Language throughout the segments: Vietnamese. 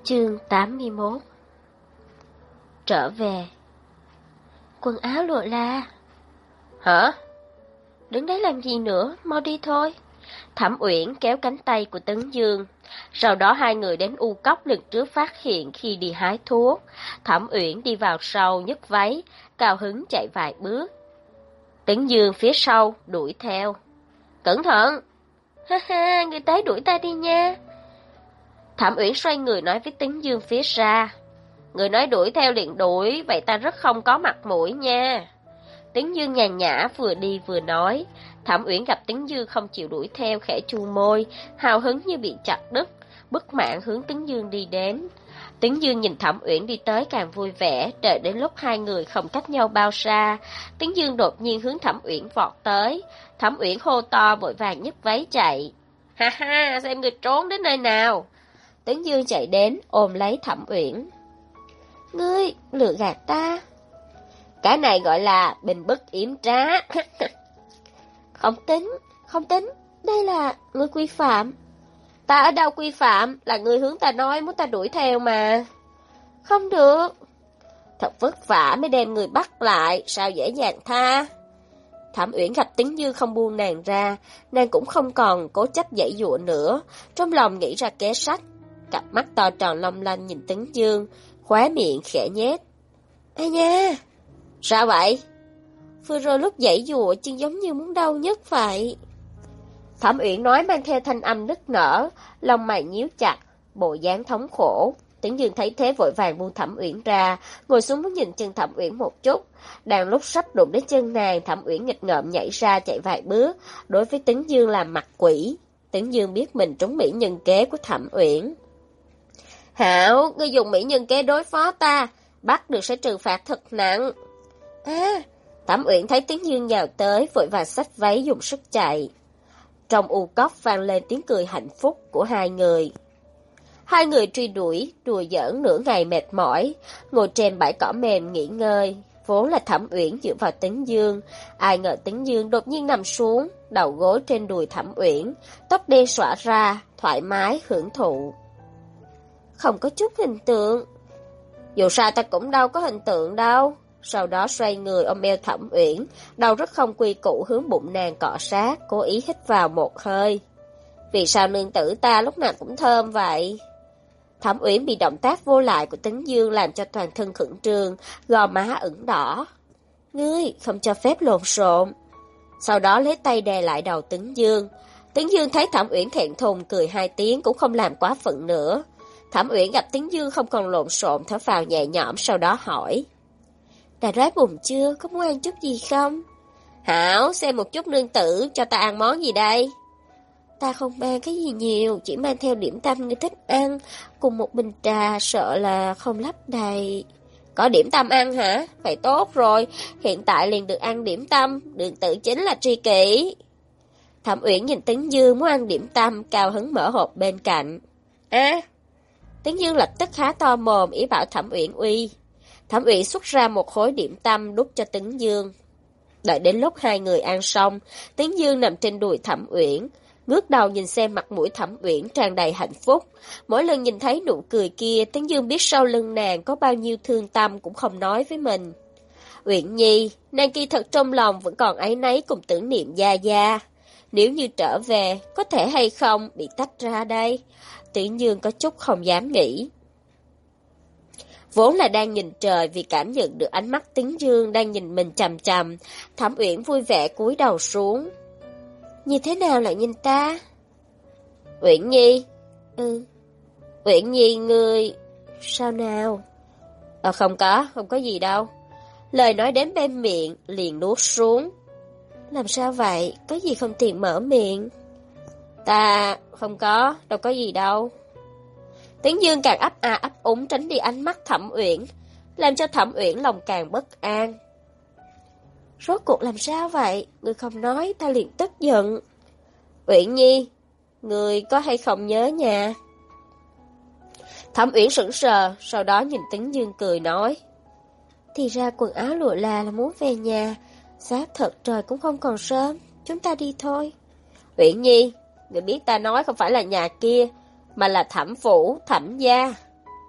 Chương 81. Trở về. Quần áo lụa la. Hả? Đứng đấy làm gì nữa, mau đi thôi. Thẩm Uyển kéo cánh tay của Tấn Dương. Sau đó hai người đến u cốc lần trước phát hiện khi đi hái thuốc. Thẩm Uyển đi vào sau nhấc váy, cao hứng chạy vài bước. Tấn Dương phía sau đuổi theo. Cẩn thận! Ha ha, người tới đuổi ta đi nha. Thẩm Uyển xoay người nói với Tấn Dương phía xa. Người nói đuổi theo liền đuổi, vậy ta rất không có mặt mũi nha. Tấn Dương nhàn nhã vừa đi vừa nói. Thẩm Uyển gặp Tấn Dương không chịu đuổi theo, khẽ chu môi, hào hứng như bị chặt đứt, bất mãn hướng Tấn Dương đi đến. Tấn Dương nhìn Thẩm Uyển đi tới càng vui vẻ, đợi đến lúc hai người không cách nhau bao xa, Tấn Dương đột nhiên hướng Thẩm Uyển vọt tới. Thẩm Uyển hô to vội vàng nhấc váy chạy. Ha ha, xem người trốn đến nơi nào. Tấn Dương chạy đến ôm lấy Thẩm Uyển. Ngươi lừa gạt ta. Cái này gọi là bình bức yểm trá. Không tính, đây là ngươi quy phạm. Ta ở đâu quy phạm, là ngươi hướng ta nói muốn ta đuổi theo mà. Không được. Thật vất vả mới đem người bắt lại, sao dễ dàng tha. Thẩm Uyển gặp Tấn Dương không buông nàng ra, nàng cũng không còn cố chấp giãy giụa nữa, trong lòng nghĩ ra kế sách. Cặp mắt to tròn long lanh nhìn Tấn Dương, khóe miệng khẽ nhếch. Ai nha? Sao vậy? Vừa rồi lúc giãy giụa chân giống như muốn đau nhất vậy. Thẩm Uyển nói mang theo thanh âm nức nở, lông mày nhíu chặt, bộ dáng thống khổ. Tấn Dương thấy thế vội vàng buông Thẩm Uyển ra, ngồi xuống muốn nhìn chân Thẩm Uyển một chút. Đang lúc sắp đụng đến chân nàng, Thẩm Uyển nghịch ngợm nhảy ra chạy vài bước, đối với Tấn Dương làm mặt quỷ. Tấn Dương biết mình trúng mỹ nhân kế của Thẩm Uyển. Hảo, ngươi dùng mỹ nhân kế đối phó ta, bắt được sẽ trừng phạt thật nặng. Thẩm Uyển thấy Tấn Dương nhào tới, vội vàng xách váy dùng sức chạy. Trong u cốc vang lên tiếng cười hạnh phúc của hai người. Hai người truy đuổi, đùa giỡn nửa ngày mệt mỏi, ngồi trên bãi cỏ mềm nghỉ ngơi. Vốn là Thẩm Uyển dựa vào Tấn Dương, ai ngờ Tấn Dương đột nhiên nằm xuống, đầu gối trên đùi Thẩm Uyển, tóc đen xõa ra, thoải mái hưởng thụ. Không có chút hình tượng. Dù sao ta cũng đâu có hình tượng đâu. Sau đó xoay người ôm eo Thẩm Uyển, đầu rất không quy củ hướng bụng nàng cọ sát, cố ý hít vào một hơi. Vì sao nương tử ta lúc nào cũng thơm vậy? Thẩm Uyển bị động tác vô lại của Tấn Dương làm cho toàn thân khẩn trương, gò má ửng đỏ. Ngươi không cho phép lộn xộn. Sau đó lấy tay đè lại đầu Tấn Dương. Tấn Dương thấy Thẩm Uyển thẹn thùng cười hai tiếng cũng không làm quá phận nữa. Thẩm Uyển gặp Tấn Dương không còn lộn xộn, thở phào nhẹ nhõm, sau đó hỏi. Đã đói bụng chưa? Có muốn ăn chút gì không? Hảo, xem một chút nương tử, cho ta ăn món gì đây? Ta không mang cái gì nhiều, chỉ mang theo điểm tâm ngươi thích ăn, cùng một bình trà, sợ là không lấp đầy. Có điểm tâm ăn hả? Vậy tốt rồi, hiện tại liền được ăn điểm tâm, nương tử chính là tri kỷ. Thẩm Uyển nhìn Tấn Dương muốn ăn điểm tâm, cao hứng mở hộp bên cạnh. Tấn Dương lập tức há to mồm ý bảo Thẩm Uyển uy. Thẩm Uyển xuất ra một khối điểm tâm đút cho Tấn Dương. Đợi đến lúc hai người ăn xong, Tấn Dương nằm trên đùi Thẩm Uyển, ngước đầu nhìn xem mặt mũi Thẩm Uyển tràn đầy hạnh phúc. Mỗi lần nhìn thấy nụ cười kia, Tấn Dương biết sau lưng nàng có bao nhiêu thương tâm cũng không nói với mình. Uyển Nhi, nàng kỳ thật trong lòng vẫn còn áy náy cùng tưởng niệm Gia Gia. Nếu như trở về, có thể hay không bị tách ra đây? Tấn Dương có chút không dám nghĩ. Vốn là đang nhìn trời vì cảm nhận được ánh mắt Tấn Dương đang nhìn mình chằm chằm, Thẩm Uyển vui vẻ cúi đầu xuống. Như thế nào lại nhìn ta? Uyển Nhi. Uyển Nhi ngươi... Sao nào? Không có gì đâu. Lời nói đến bên miệng liền nuốt xuống. Làm sao vậy? Có gì không tiện mở miệng? Ta không có, đâu có gì đâu. Tấn Dương càng ấp a ấp úng tránh đi ánh mắt Thẩm Uyển, làm cho Thẩm Uyển lòng càng bất an. Rốt cuộc làm sao vậy? Ngươi không nói ta liền tức giận. Uyển Nhi, ngươi có hay không nhớ nhà? Thẩm Uyển sững sờ, sau đó nhìn Tấn Dương cười nói. Thì ra quần áo lụa là muốn về nhà. Xác thật trời cũng không còn sớm, chúng ta đi thôi. Uyển Nhi, người biết ta nói không phải là nhà kia, mà là Thẩm phủ, Thẩm gia.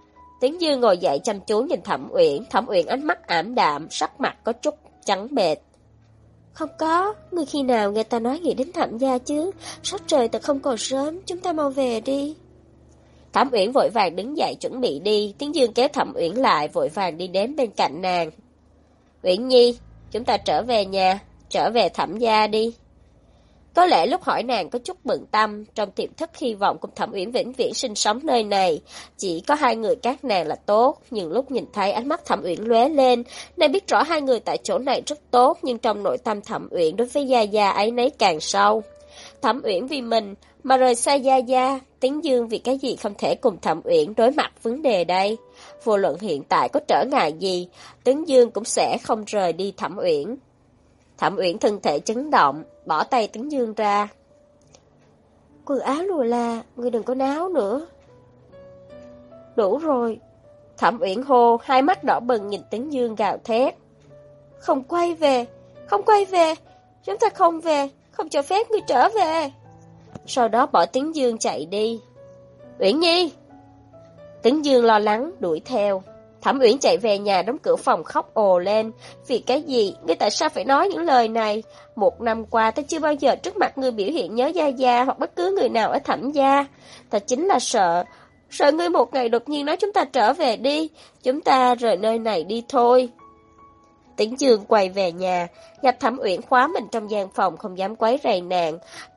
Tiến Dương ngồi dậy chăm chú nhìn Thẩm Uyển ánh mắt ảm đạm, sắc mặt có chút trắng bệch. Không có, ngươi khi nào nghe ta nói nghĩ đến Thẩm gia chứ? Sắc trời thật không còn sớm, chúng ta mau về đi. Thẩm Uyển vội vàng đứng dậy chuẩn bị đi, Tiến Dương kéo Thẩm Uyển lại vội vàng đi đến bên cạnh nàng. Uyển Nhi, chúng ta trở về nhà, trở về Thẩm gia đi. Có lẽ lúc hỏi nàng có chút bận tâm, trong tiềm thức hy vọng cùng Thẩm Uyển vĩnh viễn sinh sống nơi này, chỉ có hai người các nàng là tốt, nhưng lúc nhìn thấy ánh mắt Thẩm Uyển lóe lên, nàng biết rõ hai người tại chỗ này rất tốt, nhưng trong nội tâm Thẩm Uyển đối với Gia Gia ấy nấy càng sâu. Thẩm Uyển vì mình mà rời xa Gia Gia, Tiến Dương vì cái gì không thể cùng Thẩm Uyển đối mặt vấn đề đây? Vô luận hiện tại có trở ngại gì, Tiến Dương cũng sẽ không rời đi Thẩm Uyển. Thẩm Uyển thân thể chấn động, bỏ tay Tiến Dương ra. Quần áo lùa là, ngươi đừng có náo nữa. Đủ rồi. Thẩm Uyển hô, hai mắt đỏ bừng nhìn Tiến Dương gào thét. Không quay về, không quay về, chúng ta không về, không cho phép ngươi trở về. Sau đó bỏ Tiến Dương chạy đi. Uyển Nhi! Tiến Dương lo lắng đuổi theo. Thẩm Uyển chạy về nhà đóng cửa phòng khóc ồ lên. Vì cái gì? Ngươi tại sao phải nói những lời này? 1 năm qua ta chưa bao giờ trước mặt ngươi biểu hiện nhớ Gia Gia hoặc bất cứ người nào ở Thẩm gia. Ta chính là sợ ngươi một ngày đột nhiên nói chúng ta trở về đi. Chúng ta rời nơi này đi thôi. Tiến Dương quay về nhà, gặp Thẩm Uyển khóa mình trong gian phòng không dám quấy rầy nàng,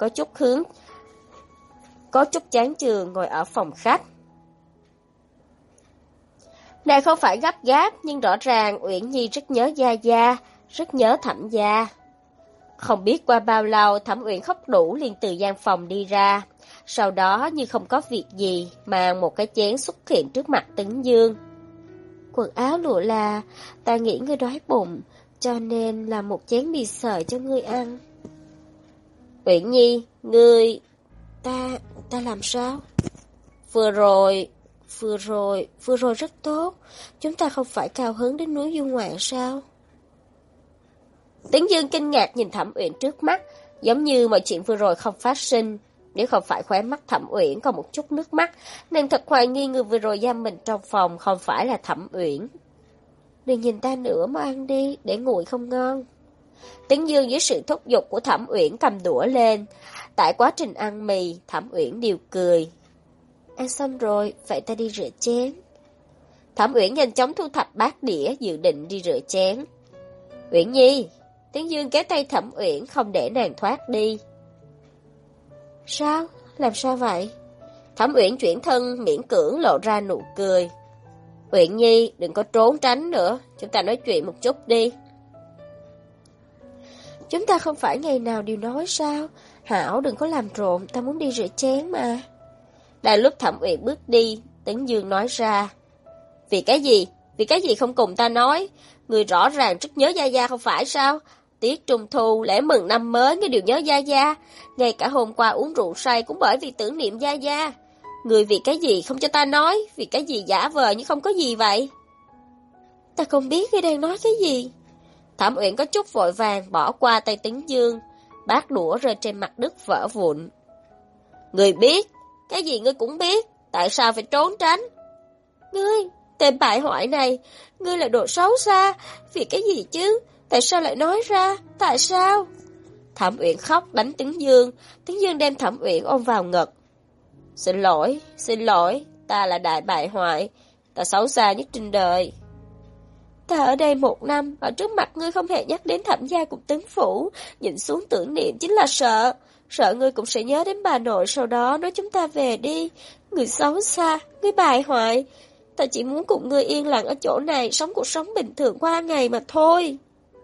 có chút chán chường ngồi ở phòng khách. Nàng không phải gấp gáp, nhưng rõ ràng Uyển Nhi rất nhớ Gia Gia, rất nhớ Thẩm gia. Không biết qua bao lâu Thẩm Uyển khóc đủ liền từ gian phòng đi ra. Sau đó như không có việc gì, mang một cái chén xuất hiện trước mặt Tiến Dương. Quần áo lụa là, ta nghĩ ngươi đói bụng, cho nên làm một chén mì sợi cho ngươi ăn. Uyển Nhi, ngươi... Ta làm sao? Vừa rồi rất tốt. Chúng ta không phải cao hứng đến núi Du Ngoạn sao? Tiến Dương kinh ngạc nhìn Thẩm Uyển trước mắt, giống như mọi chuyện vừa rồi không phát sinh. Nếu không phải khóe mắt Thẩm Uyển còn một chút nước mắt, nàng thật hoài nghi người vừa rồi giam mình trong phòng không phải là Thẩm Uyển. Đừng nhìn ta nữa mà ăn đi, để nguội không ngon. Tiến Dương dưới sự thúc giục của Thẩm Uyển cầm đũa lên. Tại quá trình ăn mì, Thẩm Uyển đều cười. Ăn xong rồi, vậy ta đi rửa chén. Thẩm Uyển nhanh chóng thu thập bát đĩa, dự định đi rửa chén. Uyển Nhi! Tiến Dương kéo tay Thẩm Uyển không để nàng thoát đi. Sao? Làm sao vậy? Thẩm Uyển chuyển thân miễn cưỡng lộ ra nụ cười. Uyển Nhi, đừng có trốn tránh nữa, chúng ta nói chuyện một chút đi. Chúng ta không phải ngày nào đều nói sao? Hảo đừng có làm rộn, ta muốn đi rửa chén mà. Đang lúc Thẩm Uyển bước đi, Tiến Dương nói ra. Vì cái gì? Vì cái gì không cùng ta nói? Người rõ ràng rất nhớ Gia Gia không phải sao? Tiết Trung Thu, lễ mừng năm mới, ngươi đều nhớ Gia Gia. Ngay cả hôm qua uống rượu say cũng bởi vì tưởng niệm Gia Gia. Người vì cái gì không cho ta nói? Vì cái gì giả vờ như không có gì vậy? Ta không biết ngươi đang nói cái gì. Thẩm Uyển có chút vội vàng bỏ qua tay Tiến Dương. Bát đũa rơi trên mặt đất vỡ vụn. Người biết? Cái gì ngươi cũng biết? Tại sao phải trốn tránh? Ngươi, tên bại hoại này, ngươi là đồ xấu xa. Vì cái gì chứ? Tại sao lại nói ra? Tại sao? Thẩm Uyển khóc đánh Tiến Dương. Tiến Dương đem Thẩm Uyển ôm vào ngực. Xin lỗi, ta là đại bại hoại. Ta xấu xa nhất trên đời. Ta ở đây 1 năm, ở trước mặt ngươi không hề nhắc đến Thẩm gia cùng Tấn phủ. Nhìn xuống tưởng niệm chính là sợ. Sợ ngươi cũng sẽ nhớ đến bà nội, sau đó nói chúng ta về đi. Ngươi xấu xa, ngươi bại hoại. Ta chỉ muốn cùng ngươi yên lặng ở chỗ này, sống cuộc sống bình thường qua ngày mà thôi.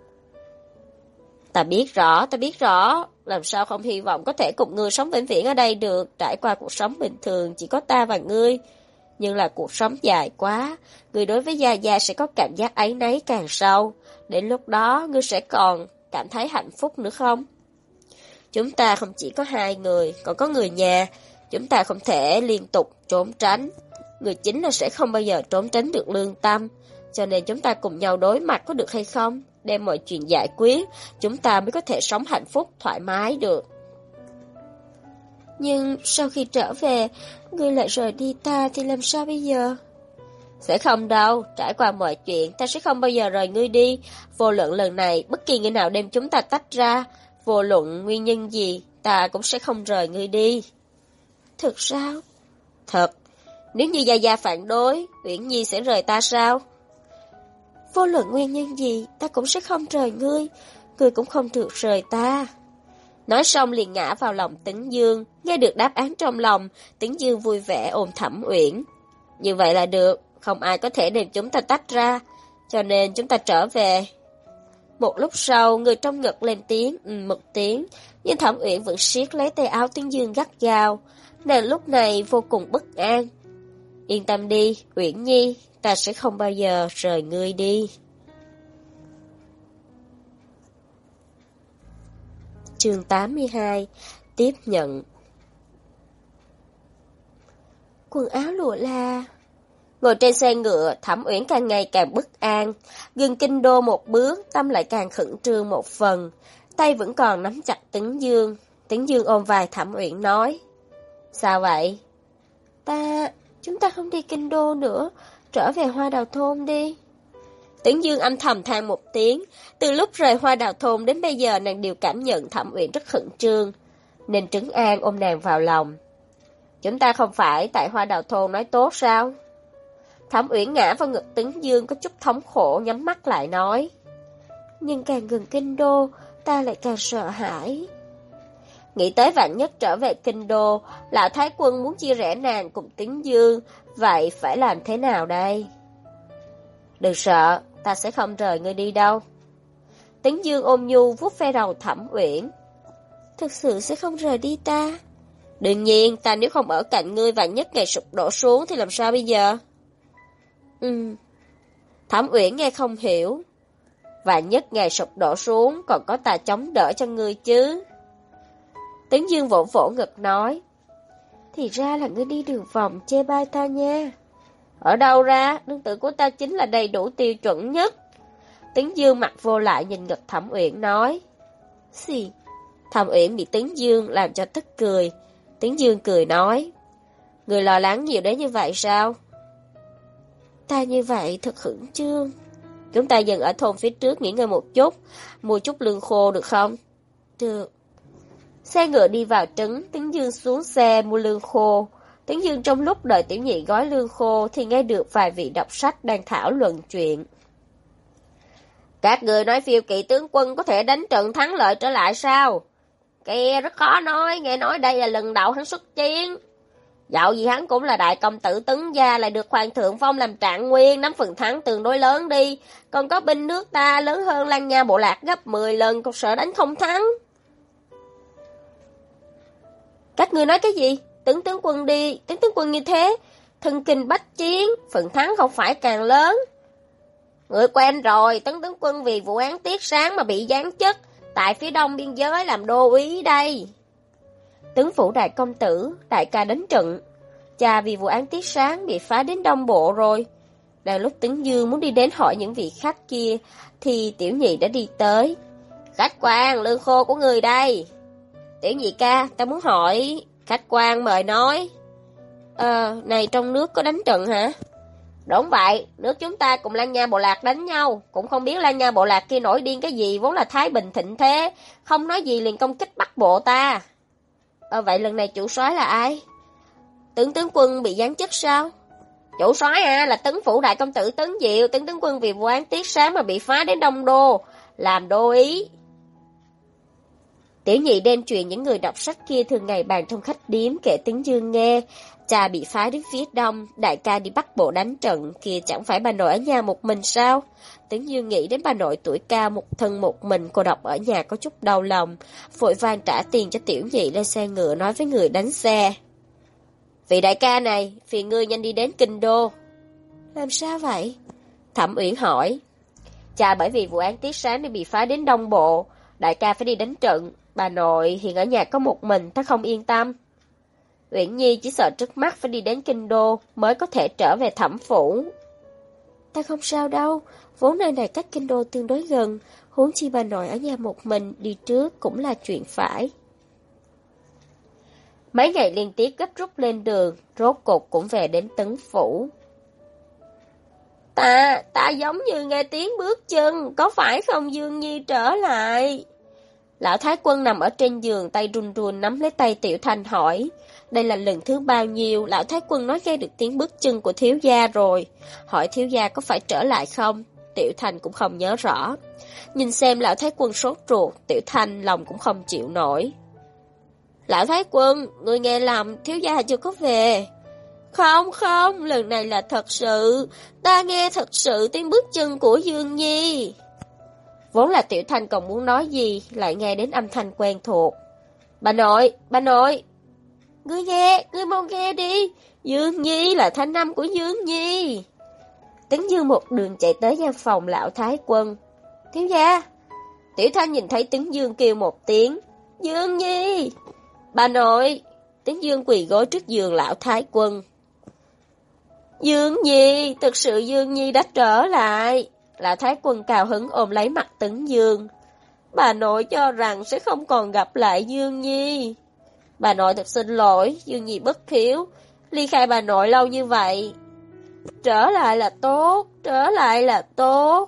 Ta biết rõ. Làm sao không hy vọng có thể cùng ngươi sống vĩnh viễn ở đây được. Trải qua cuộc sống bình thường chỉ có ta và ngươi. Nhưng là cuộc sống dài quá. Ngươi đối với Gia Gia sẽ có cảm giác áy náy càng sâu. Đến lúc đó ngươi sẽ còn cảm thấy hạnh phúc nữa không? Chúng ta không chỉ có 2 người, còn có người nhà. Chúng ta không thể liên tục trốn tránh. Người chính là sẽ không bao giờ trốn tránh được lương tâm. Cho nên chúng ta cùng nhau đối mặt có được hay không? Đem mọi chuyện giải quyết, chúng ta mới có thể sống hạnh phúc, thoải mái được. Nhưng sau khi trở về, ngươi lại rời đi ta thì làm sao bây giờ? Sẽ không đâu, trải qua mọi chuyện, ta sẽ không bao giờ rời ngươi đi. Vô luận lần này, bất kỳ người nào đem chúng ta tách ra, vô luận nguyên nhân gì, ta cũng sẽ không rời ngươi đi. Thật sao? Thật. Nếu như Gia Gia phản đối, Uyển Nhi sẽ rời ta sao? Vô luận nguyên nhân gì, ta cũng sẽ không rời ngươi. Ngươi cũng không được rời ta. Nói xong liền ngã vào lòng Tĩnh Dương. Nghe được đáp án trong lòng, Tĩnh Dương vui vẻ ôm Thẩm Uyển. Như vậy là được, không ai có thể đem chúng ta tách ra, cho nên chúng ta trở về. Một lúc sau, người trong ngực lên tiếng, một tiếng, nhưng Thẩm Uyển vẫn siết lấy tay áo Tĩnh Dương gắt gao. Nàng lúc này vô cùng bất an. Yên tâm đi, Uyển Nhi, ta sẽ không bao giờ rời ngươi đi. Chương 82. Tiếp nhận. Quần áo lụa la. Ngồi trên xe ngựa, Thẩm Uyển càng ngày càng bất an. Gần kinh đô một bước, tâm lại càng khẩn trương một phần. Tay vẫn còn nắm chặt Tĩnh Dương. Tĩnh Dương ôm vai Thẩm Uyển nói. Sao vậy? Chúng ta không đi kinh đô nữa, trở về Hoa Đào thôn đi. Tĩnh Dương âm thầm than một tiếng. Từ lúc rời Hoa Đào thôn đến bây giờ nàng đều cảm nhận Thẩm Uyển rất khẩn trương, nên trấn an ôm nàng vào lòng. Chúng ta không phải tại Hoa Đào thôn nói tốt sao? Thẩm Uyển ngã vào ngực Tĩnh Dương có chút thống khổ, nhắm mắt lại nói. Nhưng càng gần kinh đô, ta lại càng sợ hãi. Nghĩ tới vạn nhất trở về kinh đô, lão thái quân muốn chia rẽ nàng cùng Tĩnh Dương, vậy phải làm thế nào đây? Đừng sợ, ta sẽ không rời ngươi đi đâu. Tĩnh Dương ôm nhu vuốt ve đầu Thẩm Uyển. Thực sự sẽ không rời đi ta? Đương nhiên, ta nếu không ở cạnh ngươi vạn nhất ngày sụp đổ xuống thì làm sao bây giờ? Thẩm Uyển nghe không hiểu. Vạn nhất ngày sụp đổ xuống còn có ta chống đỡ cho ngươi chứ. Tĩnh Dương vỗ vỗ ngực nói. Thì ra là ngươi đi đường vòng chê bai ta nha. Ở đâu ra, nương tử của ta chính là đầy đủ tiêu chuẩn nhất. Tĩnh Dương mặt vô lại nhìn ngực Thẩm Uyển nói. Gì? Thẩm Uyển bị Tĩnh Dương làm cho tức cười. Tĩnh Dương cười nói. Người lo lắng nhiều đến như vậy sao? Ta như vậy thật khẩn trương. Chúng ta dừng ở thôn phía trước nghỉ ngơi một chút, mua chút lương khô được không? Được. Xe ngựa đi vào trấn, Tĩnh Dương xuống xe mua lương khô. Tĩnh Dương trong lúc đợi tiểu nhị gói lương khô thì nghe được vài vị đọc sách đang thảo luận chuyện. Các người nói Phiêu Kỵ tướng quân có thể đánh trận thắng lợi trở lại sao? Kia rất khó nói, nghe nói đây là lần đầu hắn xuất chiến. Dạo gì hắn cũng là đại công tử Tấn gia, lại được hoàng thượng phong làm trạng nguyên, nắm phần thắng tương đối lớn đi. Còn có binh nước ta lớn hơn Lan Nha bộ lạc gấp 10 lần, còn sợ đánh không thắng. Các ngươi nói cái gì? Tướng quân đi, tướng quân như thế, thân kinh bách chiến, phần thắng không phải càng lớn. Người quen rồi, tướng quân vì vụ án Tiết Sáng mà bị giáng chức, tại phía đông biên giới làm đô úy đây. Tướng phủ đại công tử, đại ca đánh trận. Cha vì vụ án Tiết Sáng bị phá đến Đông Bộ rồi. Đang lúc Tĩnh Dương muốn đi đến hỏi những vị khách kia, thì tiểu nhị đã đi tới. Khách quan, lương khô của người đây. Tiểu nhị ca, ta muốn hỏi. Khách quan mời nói. Này trong nước có đánh trận hả? Đúng vậy, nước chúng ta cùng Lan Nha bộ lạc đánh nhau. Cũng không biết Lan Nha bộ lạc kia nổi điên cái gì, vốn là thái bình thịnh thế. Không nói gì liền công kích Bắc Bộ ta. Vậy lần này chủ soái là ai? Tướng quân bị giáng chức sao? Chủ soái là Tấn phủ đại công tử Tấn Diệu. Tướng quân vì vụ án Tiết Sáng mà bị phá đến Đông Đô, làm đô ý. Tiểu nhị đem chuyện những người đọc sách kia thường ngày bàn trong khách điếm kể Tĩnh Dương nghe. Cha bị phá đến phía đông, đại ca đi Bắc Bộ đánh trận, kia chẳng phải bà nội ở nhà một mình sao? Tĩnh Dương nghĩ đến bà nội tuổi cao một thân một mình, cô độc ở nhà có chút đau lòng, vội vàng trả tiền cho tiểu nhị lên xe ngựa nói với người đánh xe. Vị đại ca này, phiền ngươi nhanh đi đến kinh đô. Làm sao vậy? Thẩm Uyển hỏi. Cha bởi vì vụ án Tiết Sáng nên bị phá đến Đông Bộ, đại ca phải đi đánh trận, bà nội hiện ở nhà có một mình, ta không yên tâm. Uyển Nhi chỉ sợ trước mắt phải đi đến kinh đô mới có thể trở về Thẩm phủ. Ta không sao đâu, vốn nơi này cách kinh đô tương đối gần, huống chi bà nội ở nhà một mình đi trước cũng là chuyện phải. Mấy ngày liên tiếp gấp rút lên đường, rốt cục cũng về đến Tấn phủ. Ta giống như nghe tiếng bước chân, có phải không Dương Nhi trở lại? Lão Thái Quân nằm ở trên giường, tay run run nắm lấy tay Tiểu Thanh hỏi. Đây là lần thứ bao nhiêu Lão Thái Quân nói nghe được tiếng bước chân của thiếu gia rồi. Hỏi thiếu gia có phải trở lại không? Tiểu Thanh cũng không nhớ rõ. Nhìn xem Lão Thái Quân sốt ruột, Tiểu Thanh lòng cũng không chịu nổi. Lão Thái Quân, người nghe lầm, thiếu gia chưa có về. Không, lần này là thật sự. Ta nghe thật sự tiếng bước chân của Dương Nhi. Vốn là Tiểu Thanh còn muốn nói gì, lại nghe đến âm thanh quen thuộc. Bà nội. Ngươi mau nghe đi. Dương Nhi là thanh âm của Dương Nhi. Tấn Dương một đường chạy tới gian phòng Lão Thái Quân. Thiếu gia. Tiểu Thanh nhìn thấy Tấn Dương kêu một tiếng. Dương Nhi. Bà nội. Tấn Dương quỳ gối trước giường Lão Thái Quân. Dương Nhi, thực sự Dương Nhi đã trở lại. Lão Thái Quân cao hứng ôm lấy mặt Tấn Dương. Bà nội cho rằng sẽ không còn gặp lại Dương Nhi. Bà nội thật xin lỗi, Dương Nhi bất hiếu, ly khai bà nội lâu như vậy. Trở lại là tốt.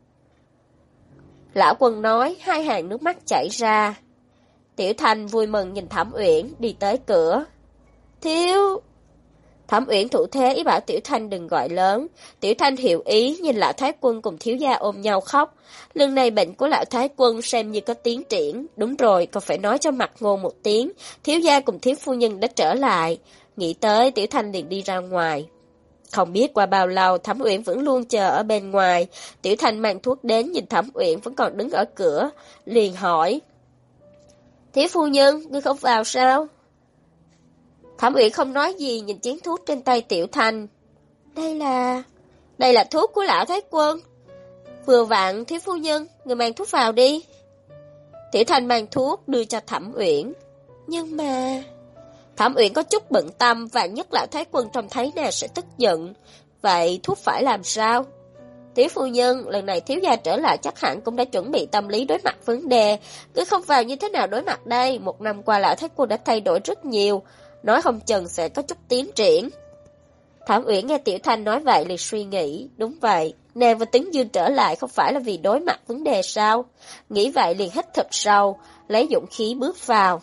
Lão Quân nói, hai hàng nước mắt chảy ra. Tiểu Thanh vui mừng nhìn Thẩm Uyển đi tới cửa. Thiếu... Thẩm Uyển thủ thế ý bảo Tiểu Thanh đừng gọi lớn. Tiểu Thanh hiểu ý, nhìn Lão Thái Quân cùng thiếu gia ôm nhau khóc. Lần này bệnh của Lão Thái Quân xem như có tiến triển. Đúng rồi, còn phải nói cho mặt Ngôn một tiếng. Thiếu gia cùng thiếu phu nhân đã trở lại. Nghĩ tới, Tiểu Thanh liền đi ra ngoài. Không biết qua bao lâu, Thẩm Uyển vẫn luôn chờ ở bên ngoài. Tiểu Thanh mang thuốc đến, nhìn Thẩm Uyển vẫn còn đứng ở cửa, liền hỏi. Thiếu phu nhân, ngươi không vào sao? Thẩm Uyển không nói gì, nhìn chén thuốc trên tay Tiểu Thanh. Đây là thuốc của Lão Thái Quân. Vừa vặn, thiếu phu nhân, người mang thuốc vào đi. Tiểu Thanh mang thuốc đưa cho Thẩm Uyển. Nhưng mà... Thẩm Uyển có chút bận tâm, vạn nhất Lão Thái Quân trông thấy nàng sẽ tức giận. Vậy thuốc phải làm sao? Tiểu phu nhân, lần này thiếu gia trở lại chắc hẳn cũng đã chuẩn bị tâm lý đối mặt vấn đề. Cứ không vào như thế nào đối mặt đây? Một năm qua Lão Thái Quân đã thay đổi rất nhiều. Nói không chừng sẽ có chút tiến triển. Thẩm Uyển nghe Tiểu Thanh nói vậy liền suy nghĩ. Đúng vậy, nàng và Tấn Dương trở lại không phải là vì đối mặt vấn đề sao? Nghĩ vậy liền hít thật sâu, lấy dũng khí bước vào.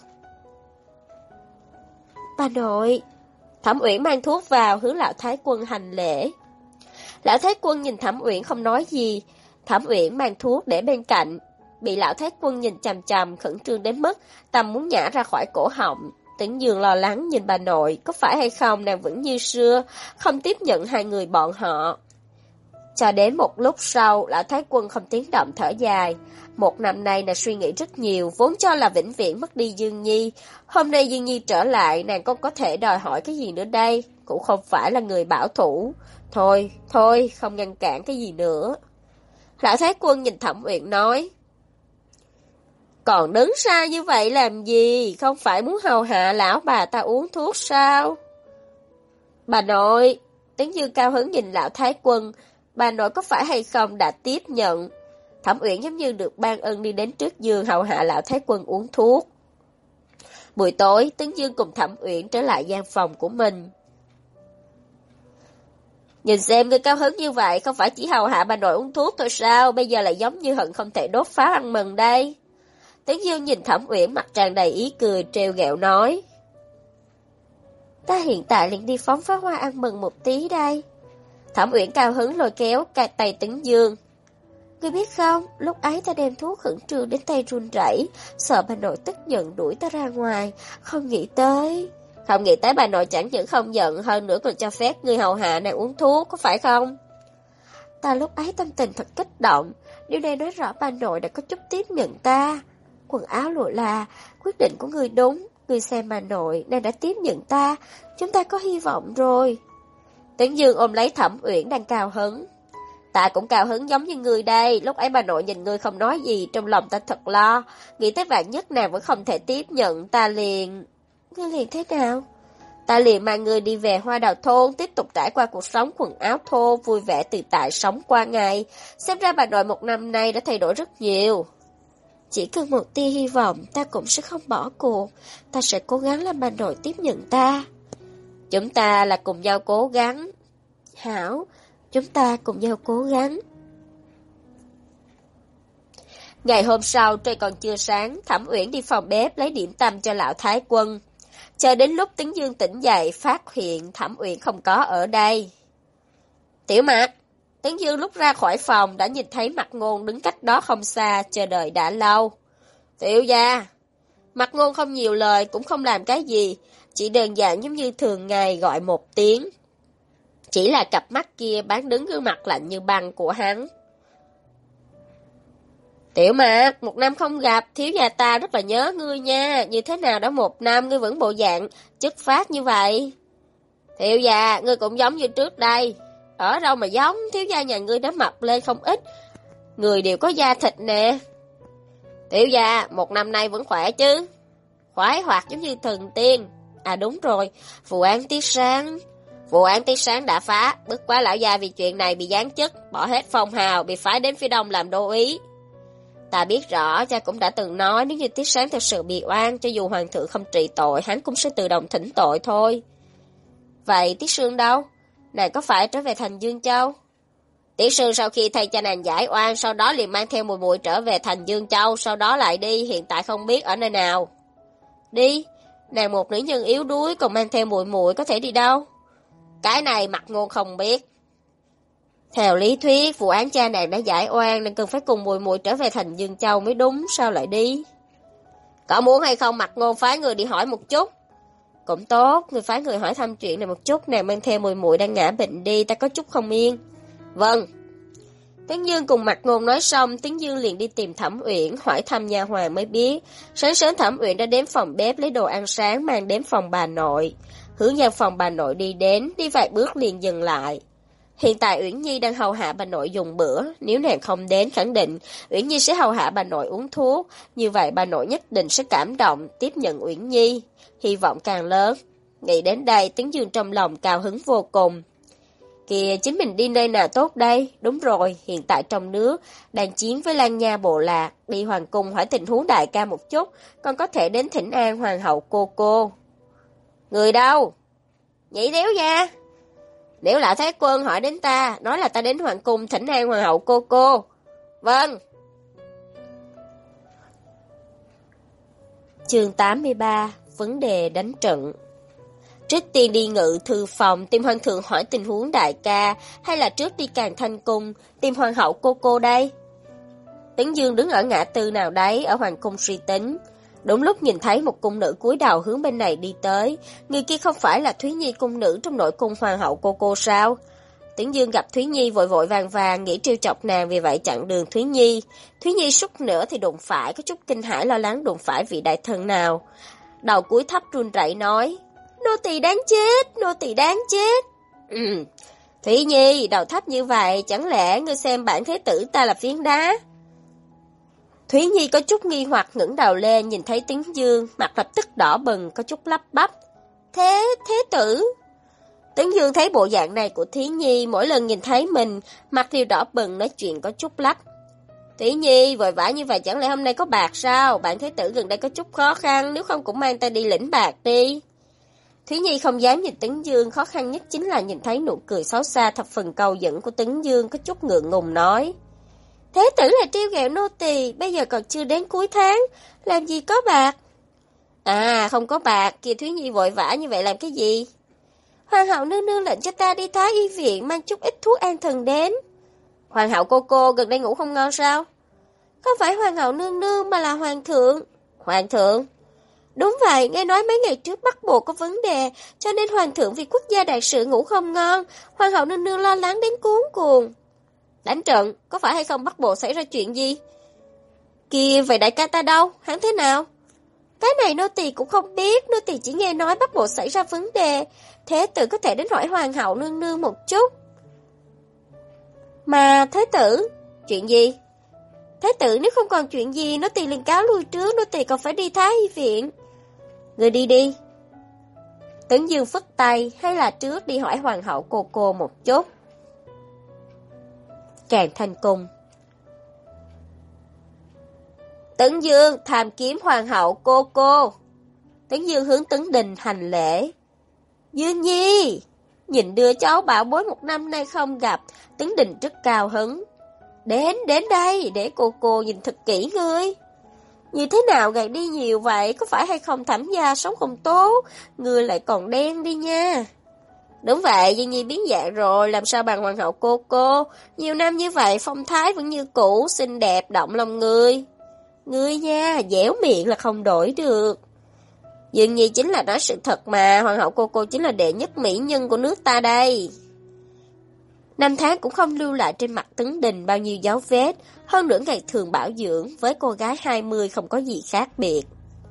Bà nội. Thẩm Uyển mang thuốc vào, hướng Lão Thái Quân hành lễ. Lão Thái Quân nhìn Thẩm Uyển không nói gì. Thẩm Uyển mang thuốc để bên cạnh. Bị Lão Thái Quân nhìn chằm chằm, khẩn trương đến mức tâm muốn nhả ra khỏi cổ họng. Tấn Dương lo lắng nhìn bà nội, có phải hay không nàng vẫn như xưa, không tiếp nhận hai người bọn họ. Cho đến một lúc sau, Lão Thái Quân không tiếng động thở dài. Một năm nay nàng suy nghĩ rất nhiều, vốn cho là vĩnh viễn mất đi Dương Nhi. Hôm nay Dương Nhi trở lại, nàng không có thể đòi hỏi cái gì nữa đây, cũng không phải là người bảo thủ. Thôi, không ngăn cản cái gì nữa. Lão Thái Quân nhìn Thẩm Uyển nói. Còn đứng xa như vậy làm gì? Không phải muốn hầu hạ lão bà ta uống thuốc sao? Bà nội, Tấn Dương cao hứng nhìn Lão Thái Quân. Bà nội có phải hay không đã tiếp nhận? Thẩm Uyển giống như được ban ân đi đến trước giường hầu hạ Lão Thái Quân uống thuốc. Buổi tối, Tấn Dương cùng Thẩm Uyển trở lại gian phòng của mình. Nhìn xem người cao hứng như vậy, không phải chỉ hầu hạ bà nội uống thuốc thôi sao? Bây giờ lại giống như hận không thể đốt pháo ăn mừng đây. Tấn Dương nhìn Thẩm Uyển mặt tràn đầy ý cười, trêu ghẹo nói. Ta hiện tại liền đi phóng pháo hoa ăn mừng một tí đây. Thẩm Uyển cao hứng lôi kéo cài tay Tấn Dương. Ngươi biết không, lúc ấy ta đem thuốc khẩn trương đến tay run rẩy, sợ bà nội tức giận đuổi ta ra ngoài, không nghĩ tới bà nội chẳng những không giận, hơn nữa còn cho phép ngươi hầu hạ nàng uống thuốc, có phải không? Ta lúc ấy tâm tình thật kích động, điều này nói rõ bà nội đã có chút tiếp nhận ta. Quần áo lộ là, quyết định của ngươi đúng, ngươi xem bà nội, nàng đã tiếp nhận ta, chúng ta có hy vọng rồi. Tấn Dương ôm lấy Thẩm Uyển đang cao hứng. Ta cũng cao hứng giống như ngươi đây, lúc ấy bà nội nhìn ngươi không nói gì, trong lòng ta thật lo, nghĩ tới vạn nhất nàng vẫn không thể tiếp nhận, ta liền... Ngươi liền thế nào? Ta liền mang ngươi đi về Hoa Đào thôn, tiếp tục trải qua cuộc sống quần áo thô, vui vẻ tự tại sống qua ngày. Xem ra bà nội một năm nay đã thay đổi rất nhiều. Chỉ cần một tia hy vọng, ta cũng sẽ không bỏ cuộc, ta sẽ cố gắng làm bà nội tiếp nhận ta. Chúng ta là cùng nhau cố gắng. Hảo, Chúng ta cùng nhau cố gắng. Ngày hôm sau trời còn chưa sáng, Thẩm Uyển đi phòng bếp lấy điểm tâm cho lão thái quân. Chờ đến lúc Tấn Dương tỉnh dậy, phát hiện Thẩm Uyển không có ở đây. Tiểu Mạc, Tấn Dương lúc ra khỏi phòng đã nhìn thấy Mạc Ngôn đứng cách đó không xa, chờ đợi đã lâu. Tiểu gia. Mạc Ngôn không nhiều lời, cũng không làm cái gì, chỉ đơn giản giống như thường ngày gọi một tiếng. Chỉ là cặp mắt kia bán đứng gương mặt lạnh như băng của hắn. Tiểu Mạc, 1 năm không gặp, thiếu gia ta rất là nhớ ngươi nha. Như thế nào đã 1 năm ngươi vẫn bộ dạng chất phát như vậy? Thiếu gia, ngươi cũng giống như trước đây. Ở đâu mà giống, thiếu gia nhà ngươi đã mập lên không ít. Người đều có da thịt nè. Tiểu gia, 1 năm nay vẫn khỏe chứ? Khoái hoạt giống như thần tiên. À đúng rồi, vụ án Tiết Sáng đã phá, bất quá lão gia vì chuyện này bị giáng chức, bỏ hết phong hào, bị phái đến phía đông làm đô úy. Ta biết rõ, cha cũng đã từng nói nếu như Tiết Sáng thật sự bị oan, cho dù hoàng thượng không trị tội, hắn cũng sẽ tự động thỉnh tội thôi. Vậy Tiết Sương đâu? Nàng có phải trở về thành Dương Châu? Tiết Sương sau khi thay cha nàng giải oan, sau đó liền mang theo Mùi Mùi trở về thành Dương Châu, sau đó lại đi, hiện tại không biết ở nơi nào. Đi, nàng một nữ nhân yếu đuối, còn mang theo Mùi Mùi có thể đi đâu? Cái này Mạc Ngôn không biết. Theo lý thuyết, vụ án cha nàng đã giải oan nên cần phải cùng Mùi Mùi trở về thành Dương Châu mới đúng, sao lại đi? Có muốn hay không Mạc Ngôn phái người đi hỏi một chút? Cũng tốt, người phái người hỏi thăm chuyện này một chút, nàng mang theo Mùi Mùi đang ngã bệnh đi, ta có chút không yên. Vâng. Tấn Dương cùng Mạc Ngôn nói xong, Tấn Dương liền đi tìm Thẩm Uyển, hỏi thăm nha hoàn mới biết. Sáng sớm Thẩm Uyển đã đến phòng bếp lấy đồ ăn sáng mang đến phòng bà nội. Hướng gian phòng bà nội đi đến, đi vài bước liền dừng lại. Hiện tại Uyển Nhi đang hầu hạ bà nội dùng bữa, nếu nàng không đến khẳng định Uyển Nhi sẽ hầu hạ bà nội uống thuốc, như vậy bà nội nhất định sẽ cảm động tiếp nhận Uyển Nhi, hy vọng càng lớn. Nghĩ đến đây, Tấn Dương trong lòng cao hứng vô cùng. Kìa, chính mình đi nơi nào tốt đây? Đúng rồi, hiện tại trong nước đang chiến với Lan Nha bộ lạc, đi hoàng cung hỏi tình huống đại ca một chút, còn có thể đến thỉnh an hoàng hậu cô. Người đâu? Nhị thiếu gia. Nếu lão thái quân hỏi đến ta, nói là ta đến hoàng cung thỉnh an hoàng hậu cô. Vâng. Chương 83, vấn đề đánh trận. Trước tiên đi Ngự thư phòng tìm hoàng thượng hỏi tình huống đại ca, hay là trước đi Càn Thanh cung tìm hoàng hậu cô đây? Tấn Dương đứng ở ngã tư nào đấy ở hoàng cung suy tính. Đúng lúc nhìn thấy một cung nữ cúi đầu hướng bên này đi tới, người kia không phải là Thúy Nhi cung nữ trong nội cung hoàng hậu cô sao? Tấn Dương gặp Thúy Nhi vội vàng nghĩ trêu chọc nàng, vì vậy chặn đường Thúy Nhi. Thúy Nhi suýt nữa thì đụng phải, có chút kinh hãi lo lắng đụng phải vị đại thần nào. Đầu cúi thấp run rẩy nói: Nô tỳ đáng chết. Thúy Nhi, đầu thấp như vậy, chẳng lẽ ngươi xem bản thế tử ta là phiến đá? Thúy Nhi có chút nghi hoặc ngẩng đầu lên, nhìn thấy Tấn Dương, mặt lập tức đỏ bừng, có chút lắp bắp. Thế tử? Tấn Dương thấy bộ dạng này của Thúy Nhi, mỗi lần nhìn thấy mình, mặt đều đỏ bừng, nói chuyện có chút lắp. Thúy Nhi, vội vã như vậy chẳng lẽ hôm nay có bạc sao? Bản thế tử gần đây có chút khó khăn, nếu không cũng mang ta đi lĩnh bạc đi. Thúy Nhi không dám nhìn Tấn Dương, khó khăn nhất chính là nhìn thấy nụ cười xấu xa thập phần câu dẫn của Tấn Dương, có chút ngượng ngùng nói. Thế tử là trêu ghẹo nô tỳ, bây giờ còn chưa đến cuối tháng, làm gì có bạc? À, không có bạc, kìa Thúy Nhi vội vã như vậy làm cái gì? Hoàng hậu nương nương lệnh cho ta đi Thái y viện mang chút ít thuốc an thần đến. Hoàng hậu cô gần đây ngủ không ngon sao? Không phải hoàng hậu nương nương mà là hoàng thượng. Hoàng thượng? Đúng vậy, nghe nói mấy ngày trước Bắc Bộ có vấn đề, cho nên hoàng thượng vì quốc gia đại sự ngủ không ngon, hoàng hậu nương nương lo lắng đến cuống cuồng. Đánh trận, có phải hay không Bắc Bộ xảy ra chuyện gì? Kìa, vậy đại ca ta đâu? Hắn thế nào? Cái này nô tỳ cũng không biết, nô tỳ chỉ nghe nói Bắc Bộ xảy ra vấn đề, thế tử có thể đến hỏi hoàng hậu nương nương một chút. Mà thế tử, chuyện gì? Thế tử nếu không còn chuyện gì, nô tỳ liền cáo lui trước, nô tỳ còn phải đi Thái y viện. Người đi. Tấn Dương phất tay, hay là trước đi hỏi hoàng hậu cô một chút. Càn Thanh cung. Tấn Dương tham kiếm hoàng hậu cô. Tấn Dương hướng Tấn Đình hành lễ. Dương Nhi, Nhìn đứa cháu bảo bối 1 năm nay không gặp, Tấn Đình rất cao hứng. Đến đây, để cô nhìn thật kỹ ngươi. Như thế nào gầy đi nhiều vậy, có phải hay không Thẩm gia sống không tốt, ngươi lại còn đen đi nha. Đúng vậy, Dương Nhi biến dạng rồi, làm sao bằng hoàng hậu cô. Nhiều năm như vậy, phong thái vẫn như cũ, xinh đẹp, động lòng người. Ngươi nha, dẻo miệng là không đổi được. Dương Nhi chính là nói sự thật mà, hoàng hậu cô chính là đệ nhất mỹ nhân của nước ta đây. 5 tháng cũng không lưu lại trên mặt Tấn Đình bao nhiêu dấu vết, hơn nữa ngày thường bảo dưỡng, với cô gái 20 không có gì khác biệt.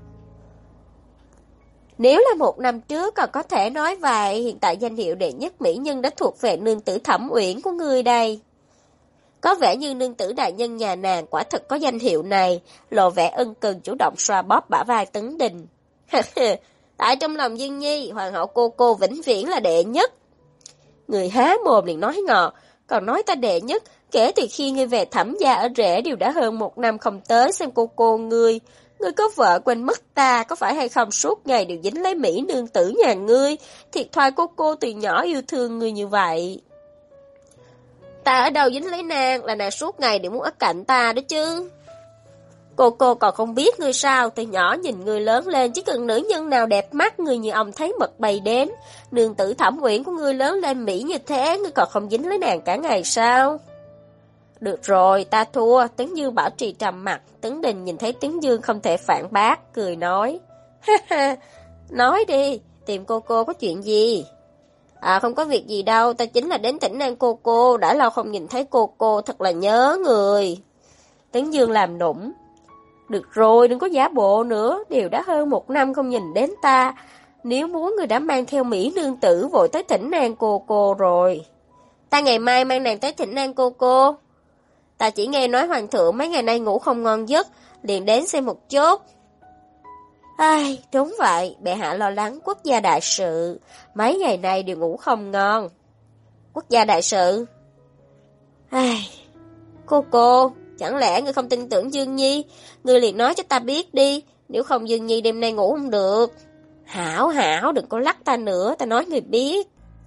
Nếu là 1 năm trước còn có thể nói vậy, hiện tại danh hiệu đệ nhất mỹ nhân đã thuộc về nương tử Thẩm Uyển của người đây. Có vẻ như nương tử đại nhân nhà nàng quả thật có danh hiệu này, lộ vẻ ân cần chủ động xoa bóp bả vai Tấn Đình. Tại trong lòng Dương Nhi, hoàng hậu cô vĩnh viễn là đệ nhất. Người há mồm liền nói ngọt, còn nói ta đệ nhất, kể từ khi ngươi về Thẩm gia ở rể đều đã hơn 1 năm không tới xem cô ngươi. Ngươi có vợ quên mất ta, có phải hay không suốt ngày đều dính lấy mỹ nương tử nhà ngươi, thiệt thòi cô từ nhỏ yêu thương ngươi như vậy. Ta ở đâu dính lấy nàng, là nàng suốt ngày đều muốn ở cạnh ta đó chứ. Cô còn không biết ngươi sao, từ nhỏ nhìn ngươi lớn lên, chỉ cần nữ nhân nào đẹp mắt ngươi như ông thấy mật bay đến. Nương tử Thẩm Uyển của ngươi lớn lên mỹ như thế, ngươi còn không dính lấy nàng cả ngày sao? Được rồi, ta thua. Tấn Dương bảo trì trầm mặt. Tấn Đình nhìn thấy Tấn Dương không thể phản bác, cười nói. Nói đi, tìm cô có chuyện gì? Không có việc gì đâu, ta chính là đến tỉnh An cô, đã lâu không nhìn thấy cô, thật là nhớ người. Tấn Dương làm nũng. Được rồi, đừng có giả bộ nữa, đều đã hơn 1 năm không nhìn đến ta. Nếu muốn người đã mang theo mỹ nương tử vội tới thỉnh An cô rồi. Ta ngày mai mang nàng tới thỉnh An cô. Ta chỉ nghe nói hoàng thượng mấy ngày nay ngủ không ngon giấc, liền đến xem một chút. Ai, đúng vậy, bệ hạ lo lắng quốc gia đại sự, mấy ngày nay đều ngủ không ngon. Quốc gia đại sự? Ai, cô, chẳng lẽ ngươi không tin tưởng Dương Nhi? Ngươi liền nói cho ta biết đi, nếu không Dương Nhi đêm nay ngủ không được. Hảo, đừng có lắc ta nữa, ta nói người biết.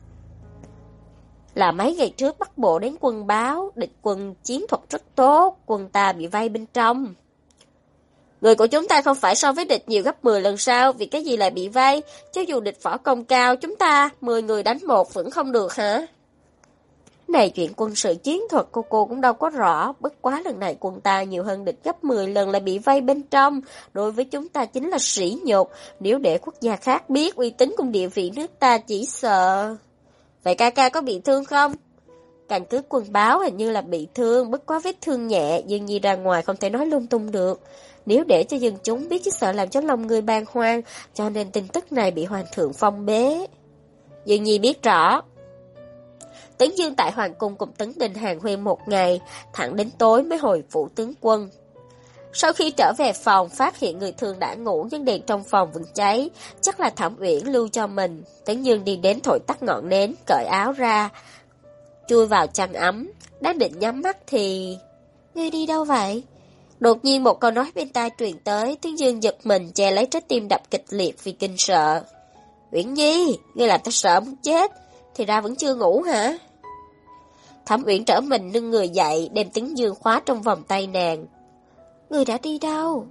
Là mấy ngày trước Bắc Bộ đến quân báo, địch quân chiến thuật rất tốt, quân ta bị vây bên trong. Người của chúng ta không phải so với địch nhiều gấp 10 lần sao, vì cái gì lại bị vây? Cho dù địch võ công cao, chúng ta 10 người đánh 1 vẫn không được hả? Này chuyện quân sự chiến thuật cô cũng đâu có rõ, bất quá lần này quân ta nhiều hơn địch gấp 10 lần lại bị vây bên trong, đối với chúng ta chính là sỉ nhục, nếu để quốc gia khác biết uy tín cùng địa vị nước ta chỉ sợ. Vậy ca có bị thương không? Căn cứ quân báo hình như là bị thương, bất quá vết thương nhẹ, Dương Nhi ra ngoài không thể nói lung tung được. Nếu để cho dân chúng biết chỉ sợ làm cho lòng người bàng hoàng, cho nên tin tức này bị hoàng thượng phong bế. Dương Nhi biết rõ. Tấn Dương tại hoàng cung cùng Tấn Đình hàn huyên 1 ngày, thẳng đến tối mới hồi phủ tướng quân. Sau khi trở về phòng, phát hiện người thường đã ngủ nhưng đèn trong phòng vẫn cháy, chắc là Thẩm Uyển lưu cho mình. Tấn Dương đi đến thổi tắt ngọn nến, cởi áo ra, chui vào chăn ấm, đang định nhắm mắt thì... Ngươi đi đâu vậy? Đột nhiên một câu nói bên tai truyền tới, Tấn Dương giật mình che lấy trái tim đập kịch liệt vì kinh sợ. Uyển Nhi, ngươi làm ta sợ muốn chết, thì ra vẫn chưa ngủ hả? Thẩm Uyển trở mình nâng người dậy, đem Tấn Dương khóa trong vòng tay nàng. Ngươi đã đi đâu?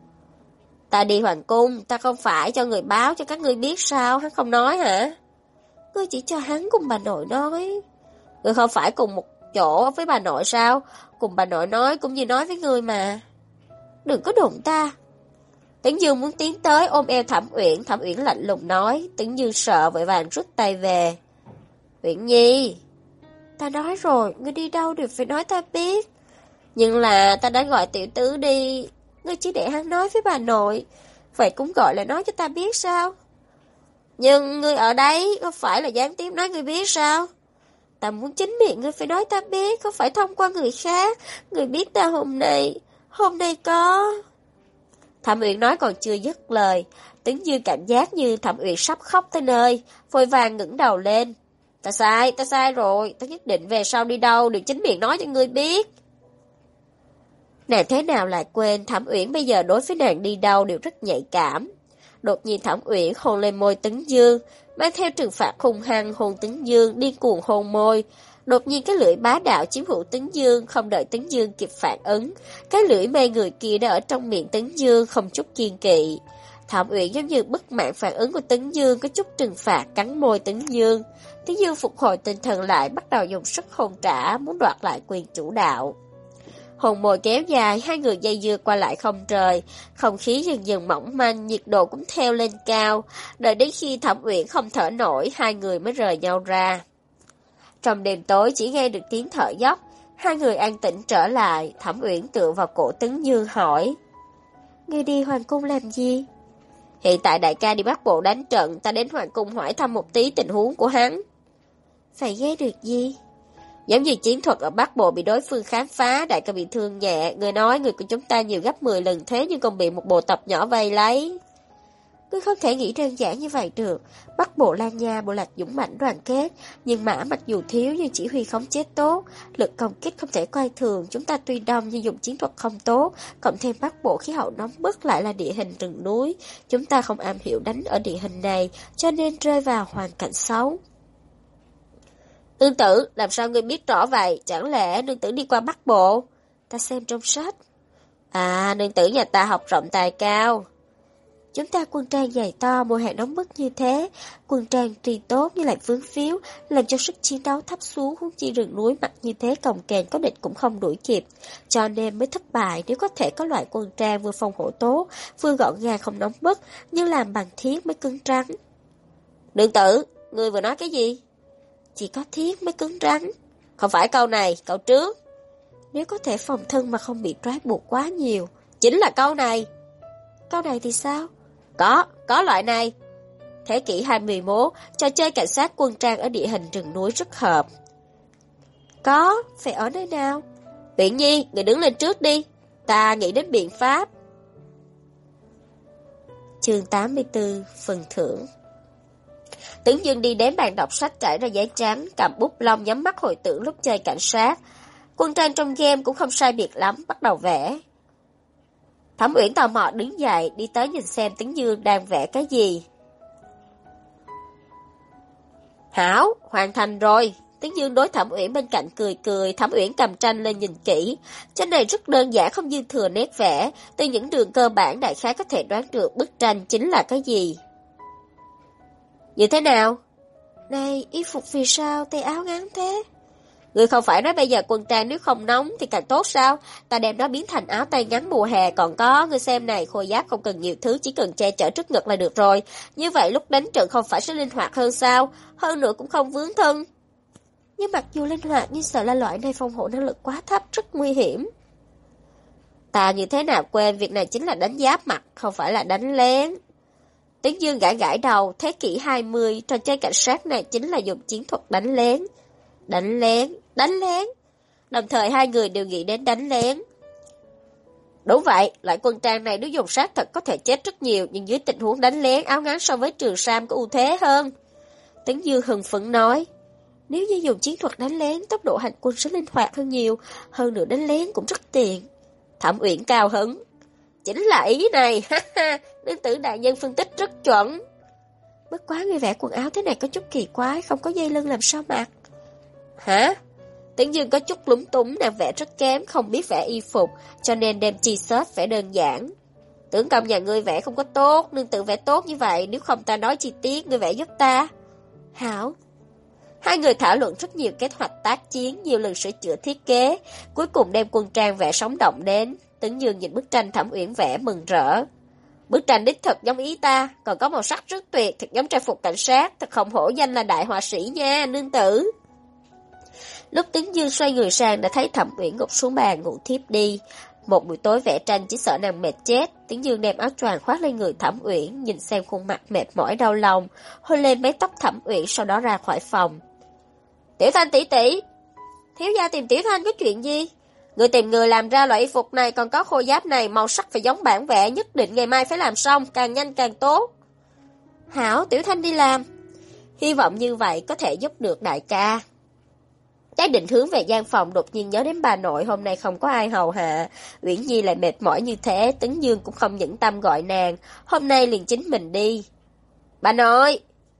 Ta đi hoàng cung, ta không phải cho người báo cho các ngươi biết sao, hắn không nói hả? Ngươi chỉ cho hắn cùng bà nội nói. Ngươi không phải cùng một chỗ với bà nội sao? Cùng bà nội nói cũng như nói với ngươi mà. Đừng có đụng ta. Tấn Dương muốn tiến tới ôm eo Thẩm Uyển lạnh lùng nói. Tấn Dương sợ vội vàng rút tay về. Uyển Nhi, ta nói rồi, ngươi đi đâu đều phải nói ta biết. Nhưng là ta đã gọi tiểu tứ đi. Ngươi chỉ để hắn nói với bà nội, vậy cũng gọi là nói cho ta biết sao? Nhưng ngươi ở đấy, có phải là gián tiếp nói ngươi biết sao? Ta muốn chính miệng ngươi phải nói ta biết, không phải thông qua người khác. Ngươi biết ta hôm nay có... Thẩm Uyển nói còn chưa dứt lời, Tấn Dương cảm giác như Thẩm Uyển sắp khóc tới nơi, vội vàng ngẩng đầu lên. Ta sai rồi, ta nhất định về sau đi đâu đều chính miệng nói cho ngươi biết. Nàng thế nào lại quên, Thẩm Uyển bây giờ đối với nàng đi đâu đều rất nhạy cảm. Đột nhiên Thẩm Uyển hôn lên môi Tấn Dương, mang theo trừng phạt hung hăng hôn Tấn Dương, điên cuồng hôn môi. Đột nhiên cái lưỡi bá đạo chiếm hữu Tấn Dương, không đợi Tấn Dương kịp phản ứng, cái lưỡi mê người kia đã ở trong miệng Tấn Dương không chút kiên kỵ. Thẩm Uyển giống như bất mãn phản ứng của Tấn Dương, có chút trừng phạt cắn môi Tấn Dương. Tấn Dương phục hồi tinh thần lại, bắt đầu dùng sức hôn trả, muốn đoạt lại quyền chủ đạo. Hôn môi kéo dài, hai người dây dưa qua lại không rời, không khí dần dần mỏng manh, nhiệt độ cũng theo lên cao. Đợi đến khi Thẩm Uyển không thở nổi, hai người mới rời nhau ra. Trong đêm tối chỉ nghe được tiếng thở dốc, hai người an tĩnh trở lại. Thẩm Uyển tựa vào cổ Tấn Dương hỏi: "Ngươi đi hoàng cung làm gì?" "Hiện tại đại ca đi Bắc Bộ đánh trận, ta đến hoàng cung hỏi thăm một tí tình huống của hắn." "Phải nghe được gì?" "Giống như chiến thuật ở Bắc Bộ bị đối phương khám phá, đại ca bị thương nhẹ, người nói người của chúng ta nhiều gấp 10 lần thế nhưng còn bị một bộ tộc nhỏ vây lấy." "Ngươi không thể nghĩ đơn giản như vậy được. Bắc Bộ Lan Nha bộ lạc dũng mãnh đoàn kết, nhưng mã mặc dù thiếu nhưng chỉ huy khống chế tốt, lực công kích không thể coi thường. Chúng ta tuy đông nhưng dùng chiến thuật không tốt, cộng thêm Bắc Bộ khí hậu nóng bức lại là địa hình rừng núi, chúng ta không am hiểu đánh ở địa hình này, cho nên rơi vào hoàn cảnh xấu." "Nương tử, làm sao ngươi biết rõ vậy? Chẳng lẽ nương tử đi qua Bắc Bộ?" "Ta xem trong sách." "À, nương tử nhà ta học rộng tài cao." "Chúng ta quân trang dày to, mùa hè nóng bức như thế, quân trang tuy tốt nhưng lại vướng víu, làm cho sức chiến đấu thấp xuống, huống chi rừng núi mặt như thế cồng kềnh có địch cũng không đuổi kịp, cho nên mới thất bại. Nếu có thể có loại quân trang vừa phòng hộ tốt, vừa gọn gàng không nóng bức, nhưng làm bằng thiết mới cứng rắn." "Nương tử, ngươi vừa nói cái gì?" "Chỉ có thiết mới cứng rắn." "Không phải câu này, câu trước." "Nếu có thể phòng thân mà không bị trói buộc quá nhiều." "Chính là câu này." "Câu này thì sao?" Có loại này. Thế kỷ 21, trò chơi cảnh sát quân trang ở địa hình rừng núi rất hợp." "Có, phải ở nơi nào?" "Uyển Nhi, người đứng lên trước đi, ta nghĩ đến biện pháp." Chương 84, phần thưởng. Tấn Dương đi đến bàn đọc sách, trải ra giấy trắng, cầm bút lông nhắm mắt hồi tưởng lúc chơi cảnh sát. Quân trang trong game cũng không sai biệt lắm, bắt đầu vẽ. Thẩm Uyển tò mò đứng dậy, đi tới nhìn xem Tấn Dương đang vẽ cái gì. "Hảo, hoàn thành rồi." Tấn Dương đối Thẩm Uyển bên cạnh cười cười. Thẩm Uyển cầm tranh lên nhìn kỹ. Tranh này rất đơn giản, không dư thừa nét vẽ. Từ những đường cơ bản đại khái có thể đoán được bức tranh chính là cái gì. "Như thế nào?" "Này, y phục vì sao tay áo ngắn thế?" "Ngươi không phải nói bây giờ quân trang nếu không nóng thì càng tốt sao? Ta đem nó biến thành áo tay ngắn mùa hè, còn có, ngươi xem này, khôi giáp không cần nhiều thứ, chỉ cần che chở trước ngực là được rồi. Như vậy lúc đánh trận không phải sẽ linh hoạt hơn sao? Hơn nữa cũng không vướng thân." "Nhưng mặc dù linh hoạt nhưng sợ là loại này phòng hộ năng lực quá thấp, rất nguy hiểm." "Ta như thế nào quên, việc này chính là đánh giáp mặt, không phải là đánh lén." Tấn Dương gãi gãi đầu. Thế kỷ 20, trò chơi cảnh sát này chính là dùng chiến thuật đánh lén. Đánh lén. Đồng thời hai người đều nghĩ đến đánh lén. "Đúng vậy, loại quân trang này nếu dùng sát thật có thể chết rất nhiều, nhưng dưới tình huống đánh lén, áo ngắn so với trường sam có ưu thế hơn." Tấn Dương hưng phấn nói: "Nếu như dùng chiến thuật đánh lén, tốc độ hành quân sẽ linh hoạt hơn nhiều, hơn nữa đánh lén cũng rất tiện." Thẩm Uyển cao hứng: "Chính là ý này, ha ha, nương tử đại nhân phân tích rất chuẩn." "Bất quá người vẽ quần áo thế này có chút kỳ quái, không có dây lưng làm sao mặc?" "Hả?" Tấn Dương có chút lúng túng, nàng vẽ rất kém, không biết vẽ y phục, cho nên đem t-shirt vẽ đơn giản. "Tưởng công nhà ngươi vẽ không có tốt, nương tự vẽ tốt như vậy, nếu không ta nói chi tiết, ngươi vẽ giúp ta." "Hảo." Hai người thảo luận rất nhiều kế hoạch tác chiến, nhiều lần sửa chữa thiết kế, cuối cùng đem quân trang vẽ sống động đến. Tấn Dương nhìn bức tranh Thẩm Uyển vẽ mừng rỡ: "Bức tranh đích thực giống ý ta, còn có màu sắc rất tuyệt, thật giống trang phục cảnh sát, thật không hổ danh là đại họa sĩ nha, nương tử." Lúc Tấn Dương xoay người sang đã thấy Thẩm Uyển gục xuống bàn ngủ thiếp đi. Một buổi tối vẽ tranh chỉ sợ nàng mệt chết. Tấn Dương đem áo choàng khoác lên người Thẩm Uyển, nhìn xem khuôn mặt mệt mỏi đau lòng, hôn lên mái tóc Thẩm Uyển, sau đó ra khỏi phòng. "Tiểu Thanh tỷ tỷ." "Thiếu gia tìm Tiểu Thanh có chuyện gì?" "Người tìm người làm ra loại y phục này, còn có khôi giáp này, màu sắc phải giống bản vẽ, nhất định ngày mai phải làm xong, càng nhanh càng tốt." "Hảo, Tiểu Thanh đi làm." Hy vọng như vậy có thể giúp được đại ca. Trái định hướng về gian phòng, đột nhiên nhớ đến bà nội hôm nay không có ai hầu hạ. Uyển Nhi lại mệt mỏi như thế, Tấn Dương cũng không nhẫn tâm gọi nàng, hôm nay liền chính mình đi. "Bà nội."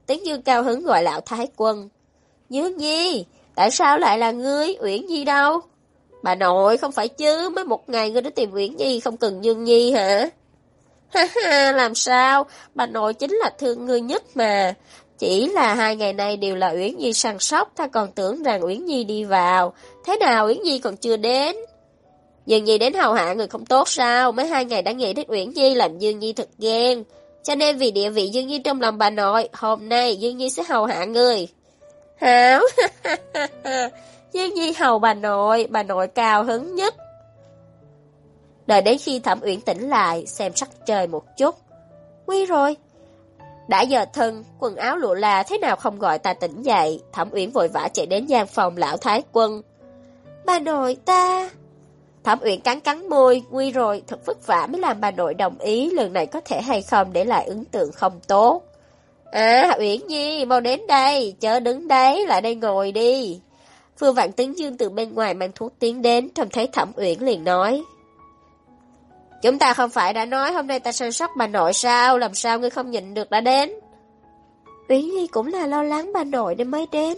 Tấn Dương cao hứng gọi lão thái quân. Dương Nhi, tại sao lại là ngươi, Uyển Nhi đâu? Bà nội, không phải chứ, mới một ngày ngươi đã tìm Uyển Nhi, không cần Dương Nhi hả? Ha ha, làm sao, bà nội chính là thương ngươi nhất mà. Chỉ là 2 ngày nay đều là Uyển Nhi săn sóc, ta còn tưởng rằng Uyển Nhi đi vào. Thế nào Uyển Nhi còn chưa đến? Dương Nhi đến hầu hạ người không tốt sao? Mấy 2 ngày đã nghĩ đến Uyển Nhi làm Dương Nhi thật ghen. Cho nên vì địa vị Dương Nhi trong lòng bà nội, hôm nay Dương Nhi sẽ hầu hạ người. Hảo, Dương Nhi hầu bà nội cao hứng nhất. Đợi đến khi Thẩm Uyển tỉnh lại, xem sắc trời một chút. Nguy rồi. Đã giờ thân, quần áo lụa là thế nào không gọi ta tỉnh dậy. Thẩm Uyển vội vã chạy đến gian phòng lão thái quân. Bà nội ta... Thẩm Uyển cắn môi, nguy rồi, thật vất vả mới làm bà nội đồng ý, lần này có thể hay không để lại ấn tượng không tốt. À, Uyển Nhi, mau đến đây, chớ đứng đấy, lại đây ngồi đi. Vừa vặn Tấn Dương từ bên ngoài mang thuốc tiến đến, trông thấy Thẩm Uyển liền nói. Chúng ta không phải đã nói hôm nay ta săn sóc bà nội sao, làm sao ngươi không nhịn được đã đến? Uyển Nhi cũng là lo lắng bà nội nên mới đến.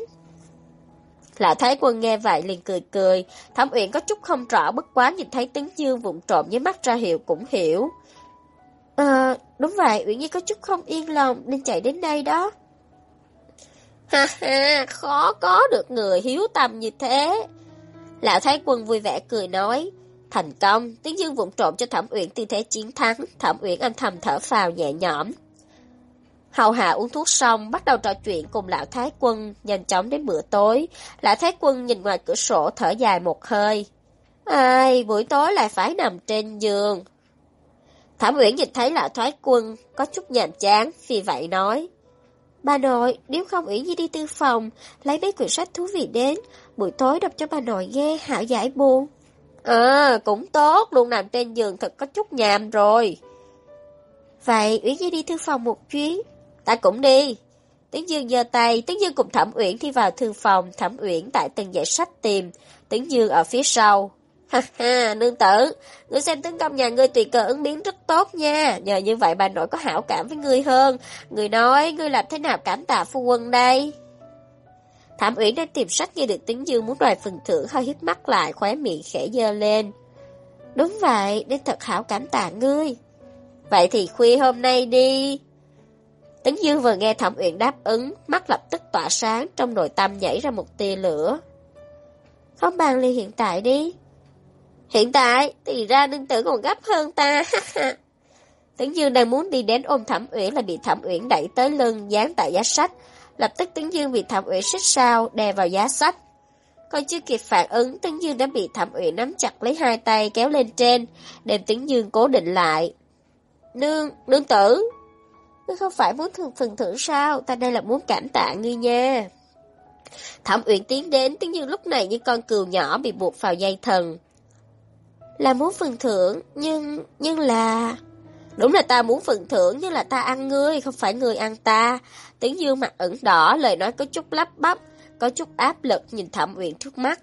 Lão thái quân nghe vậy liền cười. Thẩm Uyển có chút không rõ, bất quá nhìn thấy Tấn Dương vụng trộm với mắt ra hiệu cũng hiểu. Đúng vậy, Uyển Nhi có chút không yên lòng nên chạy đến đây đó. Ha ha, khó có được người hiếu tâm như thế. Lão thái quân vui vẻ cười nói. Thành công, Tấn Dương vụng trộm cho Thẩm Uyển tư thế chiến thắng. Thẩm Uyển âm thầm thở phào nhẹ nhõm. Hầu hạ uống thuốc xong, bắt đầu trò chuyện cùng lão thái quân, nhanh chóng đến bữa tối. Lão thái quân nhìn ngoài cửa sổ thở dài một hơi. Ai, buổi tối lại phải nằm trên giường. Thẩm Uyển nhìn thấy lão thái quân có chút nhàm chán, vì vậy nói. Bà nội, nếu không Uyển Nhi đi tư phòng, lấy mấy quyển sách thú vị đến, buổi tối đọc cho bà nội nghe, hảo giải buồn. Cũng tốt, luôn nằm trên giường thật có chút nhàm rồi. Vậy Uyển Nhi đi thư phòng một chuyến. Ta cũng đi. Tấn Dương giơ tay, Tấn Dương cùng Thẩm Uyển đi vào thư phòng, Thẩm Uyển tại từng dãy sách tìm, Tấn Dương ở phía sau. Ha ha, nương tử, ngươi xem tướng công nhà ngươi tùy cơ ứng biến rất tốt nha, nhờ như vậy bà nội có hảo cảm với ngươi hơn. Ngươi nói, ngươi làm thế nào cảm tạ phu quân đây? Thẩm Uyển đang tìm sách nghe được Tấn Dương muốn đòi phần thưởng, hơi hít mắt lại, khóe miệng khẽ giơ lên. Đúng vậy, nên thật hảo cảm tạ ngươi. Vậy thì khuya hôm nay đi. Tấn Dương vừa nghe Thẩm Uyển đáp ứng, mắt lập tức tỏa sáng, trong nội tâm nhảy ra một tia lửa. Không bàn liền hiện tại đi. Hiện tại, thì ra nương tử còn gấp hơn ta. Tấn Dương đang muốn đi đến ôm Thẩm Uyển là bị Thẩm Uyển đẩy tới lưng, dán tại giá sách. Lập tức Tấn Dương bị Thẩm Uyển xích sao, đè vào giá sách. Còn chưa kịp phản ứng, Tấn Dương đã bị Thẩm Uyển nắm chặt lấy hai tay kéo lên trên, đem Tấn Dương cố định lại. Nương tử, ngươi không phải muốn phần thưởng sao? Ta đây là muốn cảm tạ ngươi nha. Thẩm Uyển tiến đến, Tấn Dương lúc này như con cừu nhỏ bị buộc vào dây thần. Là muốn phần thưởng, nhưng là... Đúng là ta muốn phần thưởng, nhưng là ta ăn ngươi, không phải ngươi ăn ta. Tấn Dương mặt ửng đỏ, lời nói có chút lắp bắp, có chút áp lực nhìn Thẩm Uyển trước mắt.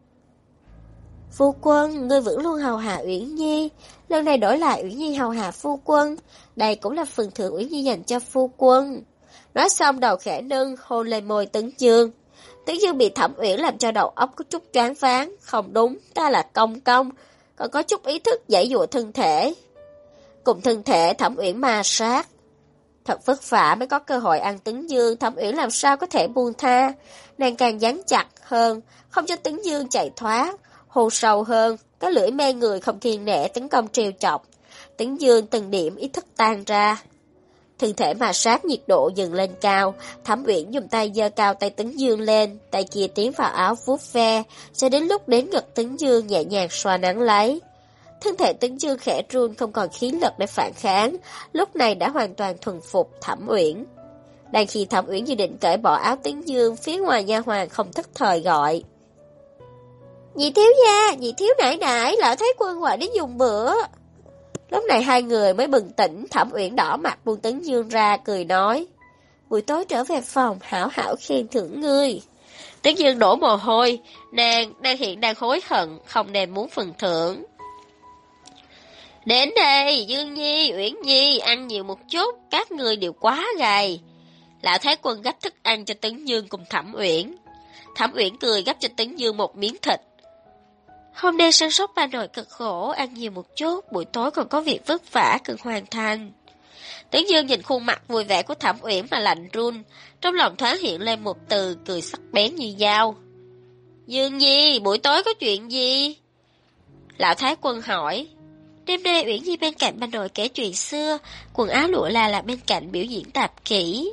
Phu quân, ngươi vẫn luôn hầu hạ Uyển Nhi, lần này đổi lại Uyển Nhi hầu hạ phu quân, đây cũng là phần thưởng Uyển Nhi dành cho phu quân. Nói xong đầu khẽ nâng, hôn lên môi Tấn Dương. Tấn Dương bị Thẩm Uyển làm cho đầu óc có chút choáng váng, không đúng, ta là công, còn có chút ý thức giãy giụa thân thể. Cùng thân thể Thẩm Uyển ma sát. Thật vất vả mới có cơ hội ăn Tấn Dương, Thẩm Uyển làm sao có thể buông tha. Nàng càng dán chặt hơn, không cho Tấn Dương chạy thoát, hôn sâu hơn, cái lưỡi mê người không kiêng nể tấn công trêu chọc. Tấn Dương từng điểm ý thức tan ra. Thân thể ma sát nhiệt độ dần lên cao, Thẩm Uyển dùng tay giơ cao tay Tấn Dương lên, tay kia tiến vào áo vuốt ve, cho đến lúc đến ngực Tấn Dương nhẹ nhàng xoa nắn lấy. Thân thể Tấn Dương khẽ run không còn khí lực để phản kháng, lúc này đã hoàn toàn thuần phục Thẩm Uyển. Đang khi Thẩm Uyển dự định cởi bỏ áo Tấn Dương, phía ngoài nha hoàn không thức thời gọi. Nhị thiếu gia, nhị thiếu nãi nãi, lão thái quân gọi đến dùng bữa. Lúc này hai người mới bừng tỉnh, Thẩm Uyển đỏ mặt buông Tấn Dương ra, cười nói. Buổi tối trở về phòng, hảo hảo khen thưởng ngươi. Tấn Dương đổ mồ hôi, nàng hiện đang hối hận, không nên muốn phần thưởng. Đến đây, Dương Nhi, Uyển Nhi, ăn nhiều một chút, các người đều quá gầy. Lão Thái Quân gấp thức ăn cho Tấn Dương cùng Thẩm Uyển. Thẩm Uyển cười gấp cho Tấn Dương một miếng thịt. Hôm nay săn sóc bà nội cực khổ, ăn nhiều một chút, buổi tối còn có việc vất vả cần hoàn thành. Tấn Dương nhìn khuôn mặt vui vẻ của Thẩm Uyển mà lạnh run, trong lòng thoáng hiện lên một từ cười sắc bén như dao. Dương Nhi, buổi tối có chuyện gì? Lão Thái Quân hỏi. Đêm nay Uyển Nhi bên cạnh bà nội kể chuyện xưa, quần áo lụa là bên cạnh biểu diễn tạp kỹ.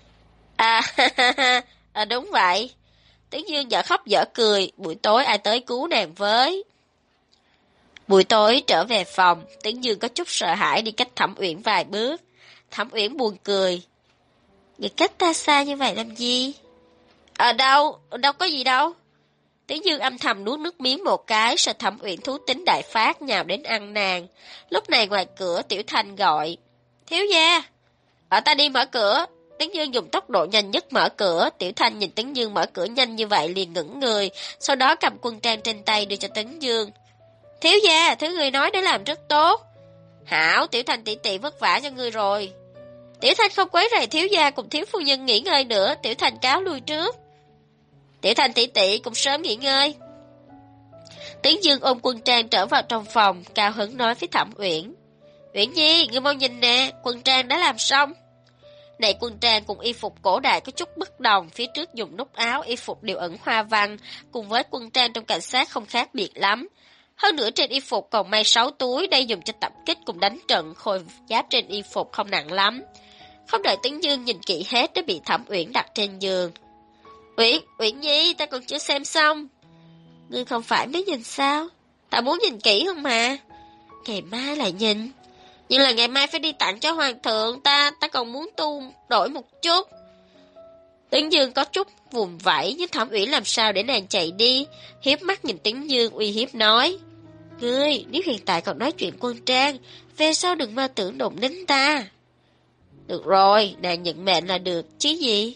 Đúng vậy. Tấn Dương dở khóc dở cười, buổi tối ai tới cứu nàng với. Buổi tối trở về phòng, Tấn Dương có chút sợ hãi đi cách Thẩm Uyển vài bước. Thẩm Uyển buồn cười. Người cách ta xa như vậy làm gì? Đâu có gì đâu. Tấn Dương âm thầm nuốt nước miếng một cái, sợ Thẩm Uyển thú tính đại phát nhào đến ăn nàng. Lúc này ngoài cửa Tiểu Thanh gọi. Thiếu gia. Ta đi mở cửa. Tấn Dương dùng tốc độ nhanh nhất mở cửa. Tiểu Thanh nhìn Tấn Dương mở cửa nhanh như vậy liền ngẩng người, sau đó cầm quân trang trên tay đưa cho Tấn Dương. Thiếu gia, thứ người nói đã làm rất tốt. Hảo, Tiểu Thanh tỷ tỷ vất vả cho ngươi rồi. Tiểu Thanh không quấy rầy thiếu gia cùng thiếu phu nhân nghỉ ngơi nữa, Tiểu Thanh cáo lui trước. Tiểu Thanh tỷ tỷ cũng sớm nghỉ ngơi. Tấn Dương ôm quân trang trở vào trong phòng, cao hứng nói với Thẩm Uyển. Uyển Nhi, ngươi mau nhìn nè, quân trang đã làm xong. Này quân trang cùng y phục cổ đại có chút bất đồng, phía trước dùng nút áo, y phục đều ẩn hoa văn, cùng với quân trang trong cảnh sát không khác biệt lắm. Hơn nữa trên y phục còn may 6 túi, đây dùng cho tập kích cùng đánh trận, khôi giáp trên y phục không nặng lắm. Không đợi Tấn Dương nhìn kỹ hết đã bị Thẩm Uyển đặt trên giường. Uyển Nhi, ta còn chưa xem xong. Ngươi không phải mới nhìn sao? Ta muốn nhìn kỹ hơn mà. Ngày mai lại nhìn. Nhưng là ngày mai phải đi tặng cho hoàng thượng, ta còn muốn tu đổi một chút. Tấn Dương có chút vùng vẫy, nhưng Thẩm Uyển làm sao để nàng chạy đi, hiếp mắt nhìn Tấn Dương uy hiếp nói. Ngươi, nếu hiện tại còn nói chuyện quân trang, về sau đừng mơ tưởng đụng đến ta. Được rồi, nàng nhận mệnh là được, chứ gì.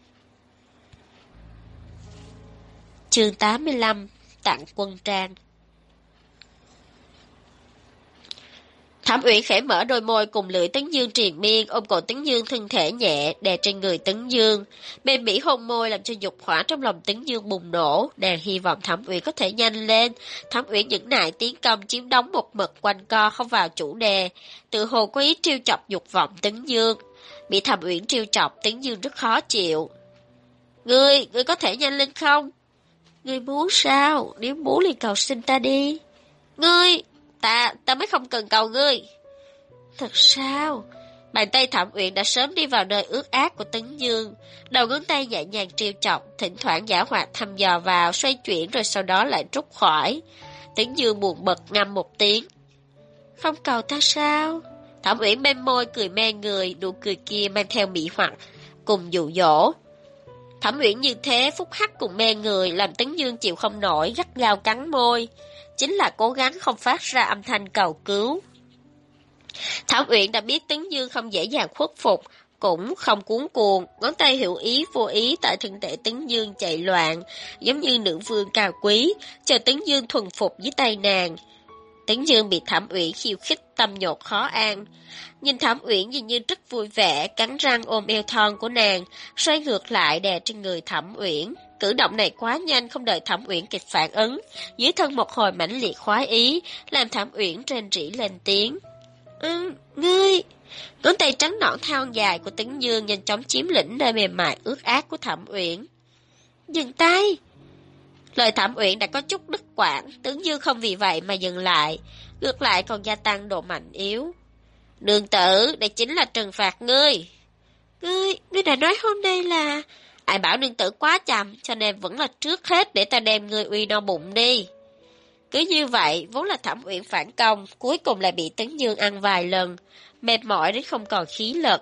Chương 85, tặng quân trang. Thẩm Uyển khẽ mở đôi môi cùng lưỡi Tấn Dương triền miên, ôm cổ Tấn Dương thân thể nhẹ đè trên người Tấn Dương, mềm mỉ hôn môi làm cho dục hỏa trong lòng Tấn Dương bùng nổ. Nàng hy vọng Thẩm Uyển có thể nhanh lên. Thẩm Uyển nhẫn nại tiến công chiếm đóng một mực quanh co không vào chủ đề, tự hồ có ý trêu chọc dục vọng Tấn Dương. Bị Thẩm Uyển trêu chọc, Tấn Dương rất khó chịu. Ngươi có thể nhanh lên không? Ngươi muốn sao? Nếu muốn liền cầu xin ta đi. Ngươi, ta mới không cần cầu ngươi. Thật sao? Bàn tay Thẩm Uyển đã sớm đi vào nơi ướt át của Tấn Dương, đầu ngón tay nhẹ nhàng trêu chọc, thỉnh thoảng giả hoạt thăm dò vào, xoay chuyển rồi sau đó lại rút khỏi. Tấn Dương buồn bực ngâm một tiếng. Không cầu ta sao? Thẩm Uyển bên môi cười mê người, nụ cười kia mang theo mị hoặc, cùng dụ dỗ. Thẩm Uyển như thế phúc hắc cùng mê người, làm Tấn Dương chịu không nổi, gắt gao cắn môi, chính là cố gắng không phát ra âm thanh cầu cứu. Thẩm Uyển đã biết Tấn Dương không dễ dàng khuất phục, cũng không cuống cuồng, ngón tay hiểu ý vô ý tại thân thể Tấn Dương chạy loạn, giống như nữ vương cao quý, chờ Tấn Dương thuần phục dưới tay nàng. Tấn Dương bị Thẩm Uyển khiêu khích, tâm nhột khó an. Nhìn Thẩm Uyển dường như rất vui vẻ, cắn răng ôm eo thon của nàng, xoay ngược lại đè trên người Thẩm Uyển. Cử động này quá nhanh, không đợi Thẩm Uyển kịp phản ứng, dưới thân một hồi mãnh liệt khoái ý, làm Thẩm Uyển rên rỉ lên tiếng. Ngươi. Ngón tay trắng nõn thon dài của Tấn Dương nhanh chóng chiếm lĩnh nơi mềm mại ướt át của Thẩm Uyển. Dừng tay. Lời Thẩm Uyển đã có chút đứt quãng, Tấn Dương không vì vậy mà dừng lại, ngược lại còn gia tăng độ mạnh yếu. Nương tử, đây chính là trừng phạt ngươi. Ngươi đã nói hôm nay là... Ai bảo nương tử quá chậm, cho nên vẫn là trước hết để ta đem ngươi uy no bụng đi. Cứ như vậy, vốn là Thẩm Uyển phản công, cuối cùng lại bị Tấn Dương ăn vài lần, mệt mỏi đến không còn khí lực.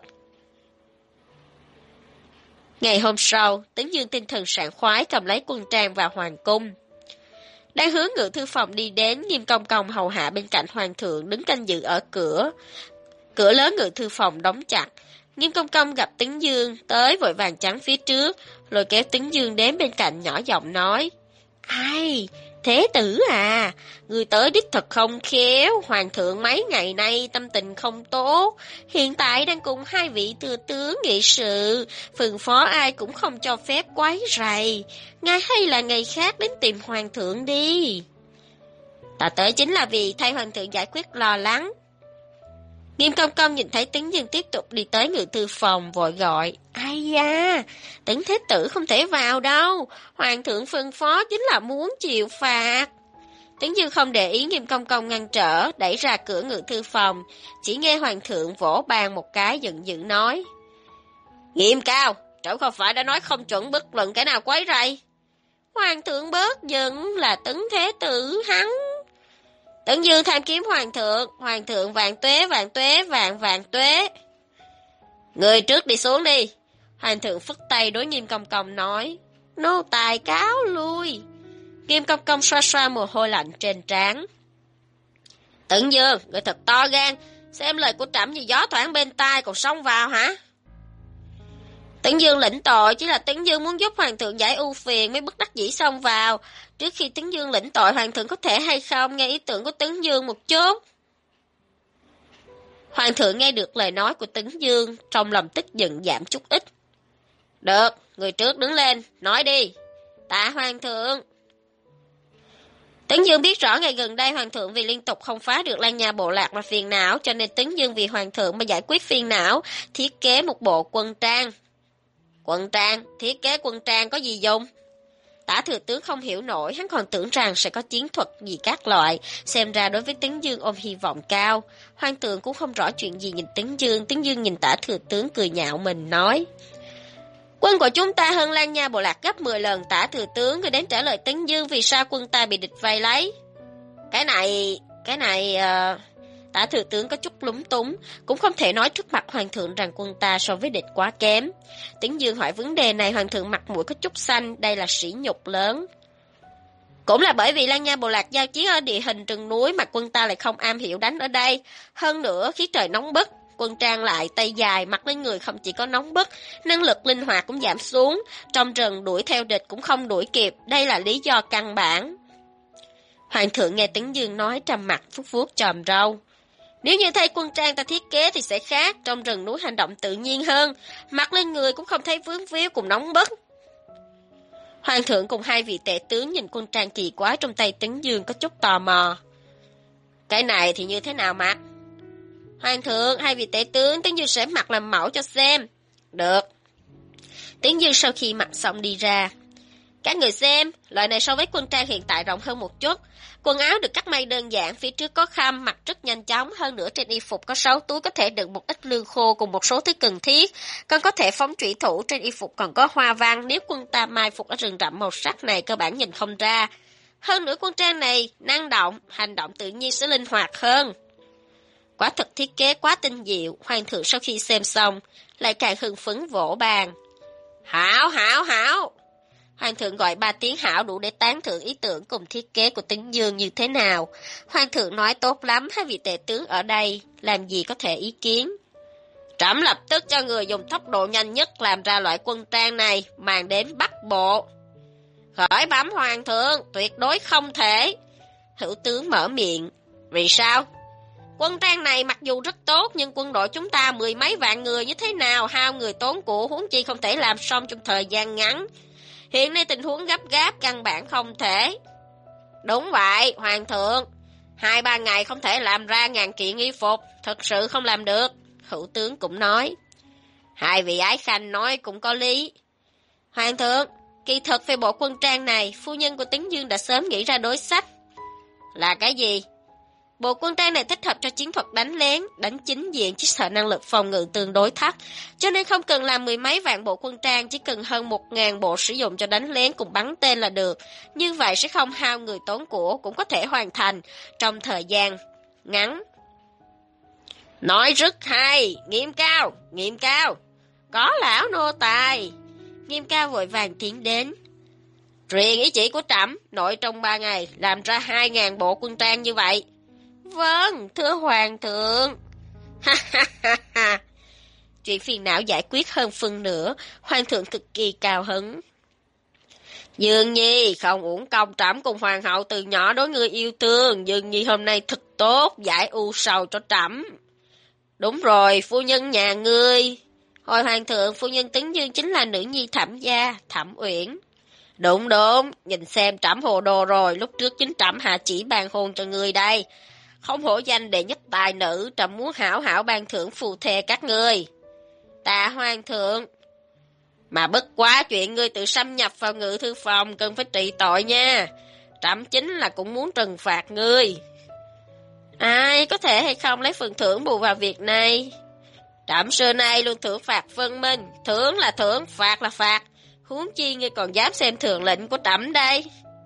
Ngày hôm sau, Tấn Dương tinh thần sảng khoái cầm lấy quân trang vào hoàng cung. Đang hướng ngự thư phòng đi đến, Nghiêm Công Công hầu hạ bên cạnh hoàng thượng đứng canh giữ ở cửa. Cửa lớn ngự thư phòng đóng chặt. Nghiêm Công Công gặp Tấn Dương tới vội vàng chắn phía trước, rồi kéo Tấn Dương đến bên cạnh nhỏ giọng nói. Ai? Thế tử à, người tới đích thật không khéo, hoàng thượng mấy ngày nay tâm tình không tốt, hiện tại đang cùng hai vị thừa tướng nghị sự, phân phó ai cũng không cho phép quấy rầy, ngài hay là ngày khác đến tìm hoàng thượng đi. Ta tới chính là vì thay hoàng thượng giải quyết lo lắng. Nghiêm Công Công nhìn thấy Tấn Dương tiếp tục đi tới ngự thư phòng vội gọi, ai da, Tấn Thế Tử không thể vào đâu, hoàng thượng phân phó chính là muốn chịu phạt. Tấn Dương không để ý Nghiêm Công Công ngăn trở, đẩy ra cửa ngự thư phòng, chỉ nghe hoàng thượng vỗ bàn một cái giận dữ nói, Nghiêm Cao, trẫm không phải đã nói không chuẩn bất luận cái nào quấy rầy. Hoàng thượng bớt giận, là Tấn Thế Tử hắn. Tấn Dương tham kiếm hoàng thượng vạn tuế, vạn tuế. Người trước đi xuống đi. Hoàng thượng phất tay đối Nghiêm Công Công nói, nô tài cáo lui. Nghiêm Công Công xoa xoa mồ hôi lạnh trên trán. Tấn Dương, người thật to gan, xem lời của trẫm như gió thoảng bên tai còn xông vào hả? Tấn Dương lĩnh tội, chỉ là Tấn Dương muốn giúp hoàng thượng giải ưu phiền mới bất đắc dĩ xông vào. Trước khi Tấn Dương lĩnh tội, hoàng thượng có thể hay không nghe ý tưởng của Tấn Dương một chút? Hoàng thượng nghe được lời nói của Tấn Dương, trong lòng tức giận giảm chút ít. Được, người trước đứng lên, nói đi. Tạ hoàng thượng. Tấn Dương biết rõ ngày gần đây hoàng thượng vì liên tục không phá được Lan Nha bộ lạc mà phiền não, cho nên Tấn Dương vì hoàng thượng mà giải quyết phiền não, thiết kế một bộ quân trang. Quân trang? Thiết kế quân trang có gì dùng? Tả thừa tướng không hiểu nổi, hắn còn tưởng rằng sẽ có chiến thuật gì các loại, xem ra đối với Tấn Dương ôm hy vọng cao. Hoàng thượng cũng không rõ chuyện gì nhìn Tấn Dương nhìn tả thừa tướng cười nhạo mình nói, quân của chúng ta hơn Lan Nha bộ lạc gấp 10 lần, tả thừa tướng người đến trả lời Tấn Dương vì sao quân ta bị địch vây lấy. Cái này... Tả thừa tướng có chút lúng túng, cũng không thể nói trước mặt hoàng thượng rằng quân ta so với địch quá kém. Tấn Dương hỏi vấn đề này, hoàng thượng mặt mũi có chút xanh, đây là sỉ nhục lớn. Cũng là bởi vì Lan Nha bộ lạc giao chiến ở địa hình rừng núi mà quân ta lại không am hiểu đánh ở đây. Hơn nữa khí trời nóng bức, quân trang lại tay dài mặc lên người không chỉ có nóng bức, năng lực linh hoạt cũng giảm xuống, trong rừng đuổi theo địch cũng không đuổi kịp, đây là lý do căn bản. Hoàng thượng nghe Tấn Dương nói trầm mặt vuốt chòm râu. Nếu như thay quân trang ta thiết kế thì sẽ khác, trong rừng núi hành động tự nhiên hơn, mặc lên người cũng không thấy vướng víu cùng nóng bức. Hoàng thượng cùng hai vị tể tướng nhìn quân trang kỳ quái trong tay Tấn Dương có chút tò mò. Cái này thì như thế nào mặc? Hoàng thượng, hai vị tể tướng, Tấn Dương sẽ mặc làm mẫu cho xem. Được. Tấn Dương sau khi mặc xong đi ra. Các người xem, loại này so với quân trang hiện tại rộng hơn một chút. Quần áo được cắt may đơn giản, phía trước có khăm, mặc rất nhanh chóng, hơn nữa trên y phục có 6 túi có thể đựng một ít lương khô cùng một số thứ cần thiết. Còn có thể phóng trụy thủ, trên y phục còn có hoa văn, nếu quân ta mai phục ở rừng rậm màu sắc này cơ bản nhìn không ra. Hơn nữa quân trang này năng động, hành động tự nhiên sẽ linh hoạt hơn. Quả thật thiết kế quá tinh diệu, hoàng thượng sau khi xem xong, lại càng hưng phấn vỗ bàn. Hảo, hảo, hảo! Hoàng thượng gọi 3 tiếng hảo đủ để tán thưởng ý tưởng cùng thiết kế của Tấn Dương như thế nào. Hoàng thượng nói tốt lắm, hai vị tể tướng ở đây, làm gì có thể ý kiến. Trẫm lập tức cho người dùng tốc độ nhanh nhất làm ra loại quân trang này, mang đến Bắc Bộ. Khởi bẩm hoàng thượng, tuyệt đối không thể. Hữu tướng mở miệng. Vì sao? Quân trang này mặc dù rất tốt, nhưng quân đội chúng ta 10 mấy vạn người như thế nào, hao người tốn của, huống chi không thể làm xong trong thời gian ngắn. Hiện nay tình huống gấp gáp căn bản không thể. Đúng vậy, hoàng thượng. 2-3 ngày không thể làm ra 1000 kiện y phục, thật sự không làm được. Hữu tướng cũng nói. Hai vị ái khanh nói cũng có lý. Hoàng thượng, kỳ thực về bộ quân trang này, phu nhân của Tấn Dương đã sớm nghĩ ra đối sách. Là cái gì? Bộ quân trang này thích hợp cho chiến thuật đánh lén, đánh chính diện chỉ sợ năng lực phòng ngự tương đối thấp, cho nên không cần làm 10 mấy vạn bộ quân trang, chỉ cần hơn 1000 bộ sử dụng cho đánh lén cùng bắn tên là được. Như vậy sẽ không hao người tốn của, cũng có thể hoàn thành trong thời gian ngắn. Nói rất hay, Nghiêm Cao, Nghiêm Cao. Có lão nô tài. Nghiêm Cao vội vàng tiến đến. Truyền ý chỉ của trẫm, nội trong 3 ngày làm ra 2000 bộ quân trang như vậy. Vâng, thưa hoàng thượng. Ha ha ha ha. Chuyện phiền não giải quyết hơn phân nửa, hoàng thượng cực kỳ cao hứng. Dương Nhi, không uổng công trẫm cùng hoàng hậu từ nhỏ đối ngươi yêu thương, Dương Nhi hôm nay thật tốt, giải ưu sầu cho trẫm. Đúng rồi, phu nhân nhà ngươi. Hồi hoàng thượng, phu nhân Tấn Dương chính là nữ nhi Thẩm gia, Thẩm Uyển. Đúng đúng, nhìn xem trẫm hồ đồ rồi, lúc trước chính trẫm hạ chỉ ban hôn cho ngươi đây. Không hổ danh đệ nhất tài nữ, trẫm muốn hảo hảo ban thưởng phù thề các ngươi. Tạ hoàng thượng. Mà bất quá chuyện ngươi tự xâm nhập vào ngự thư phòng cần phải trị tội nha. Trẫm chính là cũng muốn trừng phạt ngươi. Ai có thể hay không lấy phần thưởng bù vào việc này? Trẫm xưa nay luôn thưởng phạt phân minh, thưởng là thưởng, phạt là phạt. Huống chi ngươi còn dám xem thường lệnh của trẫm đây.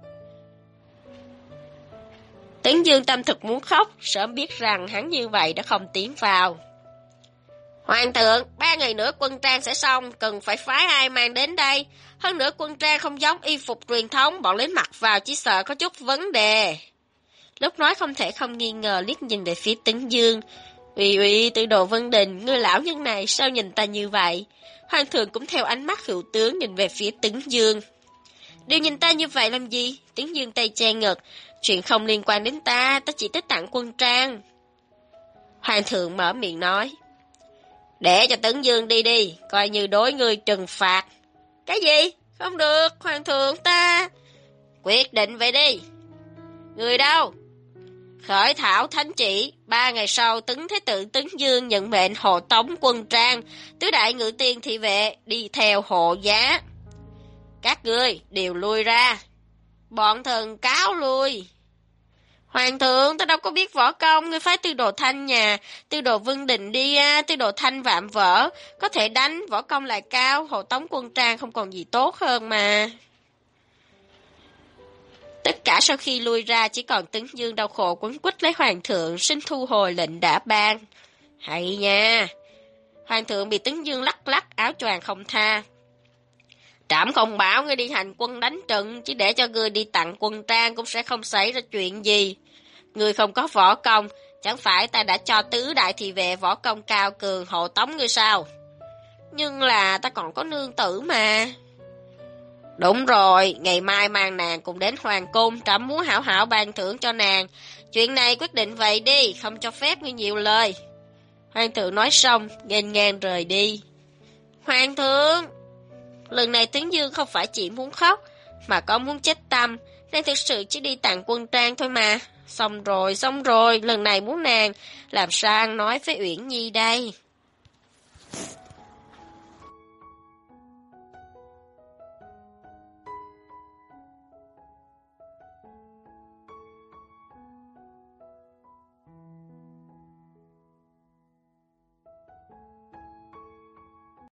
Tấn Dương tâm thực muốn khóc, sớm biết rằng hắn như vậy đã không tiến vào. Hoàng thượng, 3 ngày nữa quân trang sẽ xong, cần phải phái ai mang đến đây. Hơn nữa quân trang không giống y phục truyền thống, bọn lính mặc vào chỉ sợ có chút vấn đề. Lúc nói không thể không nghi ngờ liếc nhìn về phía Tấn Dương. Uy, Tư Đồ Vân Đình, ngươi lão nhân này sao nhìn ta như vậy? Hoàng thượng cũng theo ánh mắt hữu tướng nhìn về phía Tấn Dương. Đều nhìn ta như vậy làm gì? Tấn Dương tay che ngực. Chuyện không liên quan đến ta chỉ tới tặng quân trang. Hoàng thượng mở miệng nói. Để cho Tấn Dương đi đi, coi như đối ngươi trừng phạt. Cái gì? Không được, hoàng thượng ta. Quyết định vậy đi. Người đâu? Khởi thảo thánh chỉ, 3 ngày sau Tấn Thế Tử Tấn Dương nhận mệnh hộ tống quân trang, tứ đại ngự tiên thị vệ đi theo hộ giá. Các ngươi đều lui ra. Bọn thần cáo lui. Hoàng thượng, ta đâu có biết võ công, ngươi phái Tư Đồ Thanh nhà, Tư Đồ Vân Đình đi, Tư Đồ Thanh vạm vỡ, có thể đánh, võ công lại cao, hộ tống quân trang không còn gì tốt hơn mà. Tất cả sau khi lui ra chỉ còn Tấn Dương đau khổ quấn quýt lấy hoàng thượng, xin thu hồi lệnh đã ban. Hay nha. Hoàng thượng bị Tấn Dương lắc lắc áo choàng không tha. Trẫm không bảo ngươi đi hành quân đánh trận, chỉ để cho ngươi đi tặng quân trang cũng sẽ không xảy ra chuyện gì. Ngươi không có võ công, chẳng phải ta đã cho tứ đại thị vệ võ công cao cường hộ tống ngươi sao? Nhưng là ta còn có nương tử mà. Đúng rồi, ngày mai mang nàng cùng đến hoàng cung, trẫm muốn hảo hảo ban thưởng cho nàng. Chuyện này quyết định vậy đi, không cho phép ngươi nhiều lời. Hoàng thượng nói xong, nghênh ngang rời đi. Hoàng thượng! Lần này Tấn Dương không phải chỉ muốn khóc, mà có muốn chết tâm. Nàng thực sự chỉ đi tặng quân trang thôi mà. Xong rồi, lần này muốn nàng làm sao ăn nói với Uyển Nhi đây?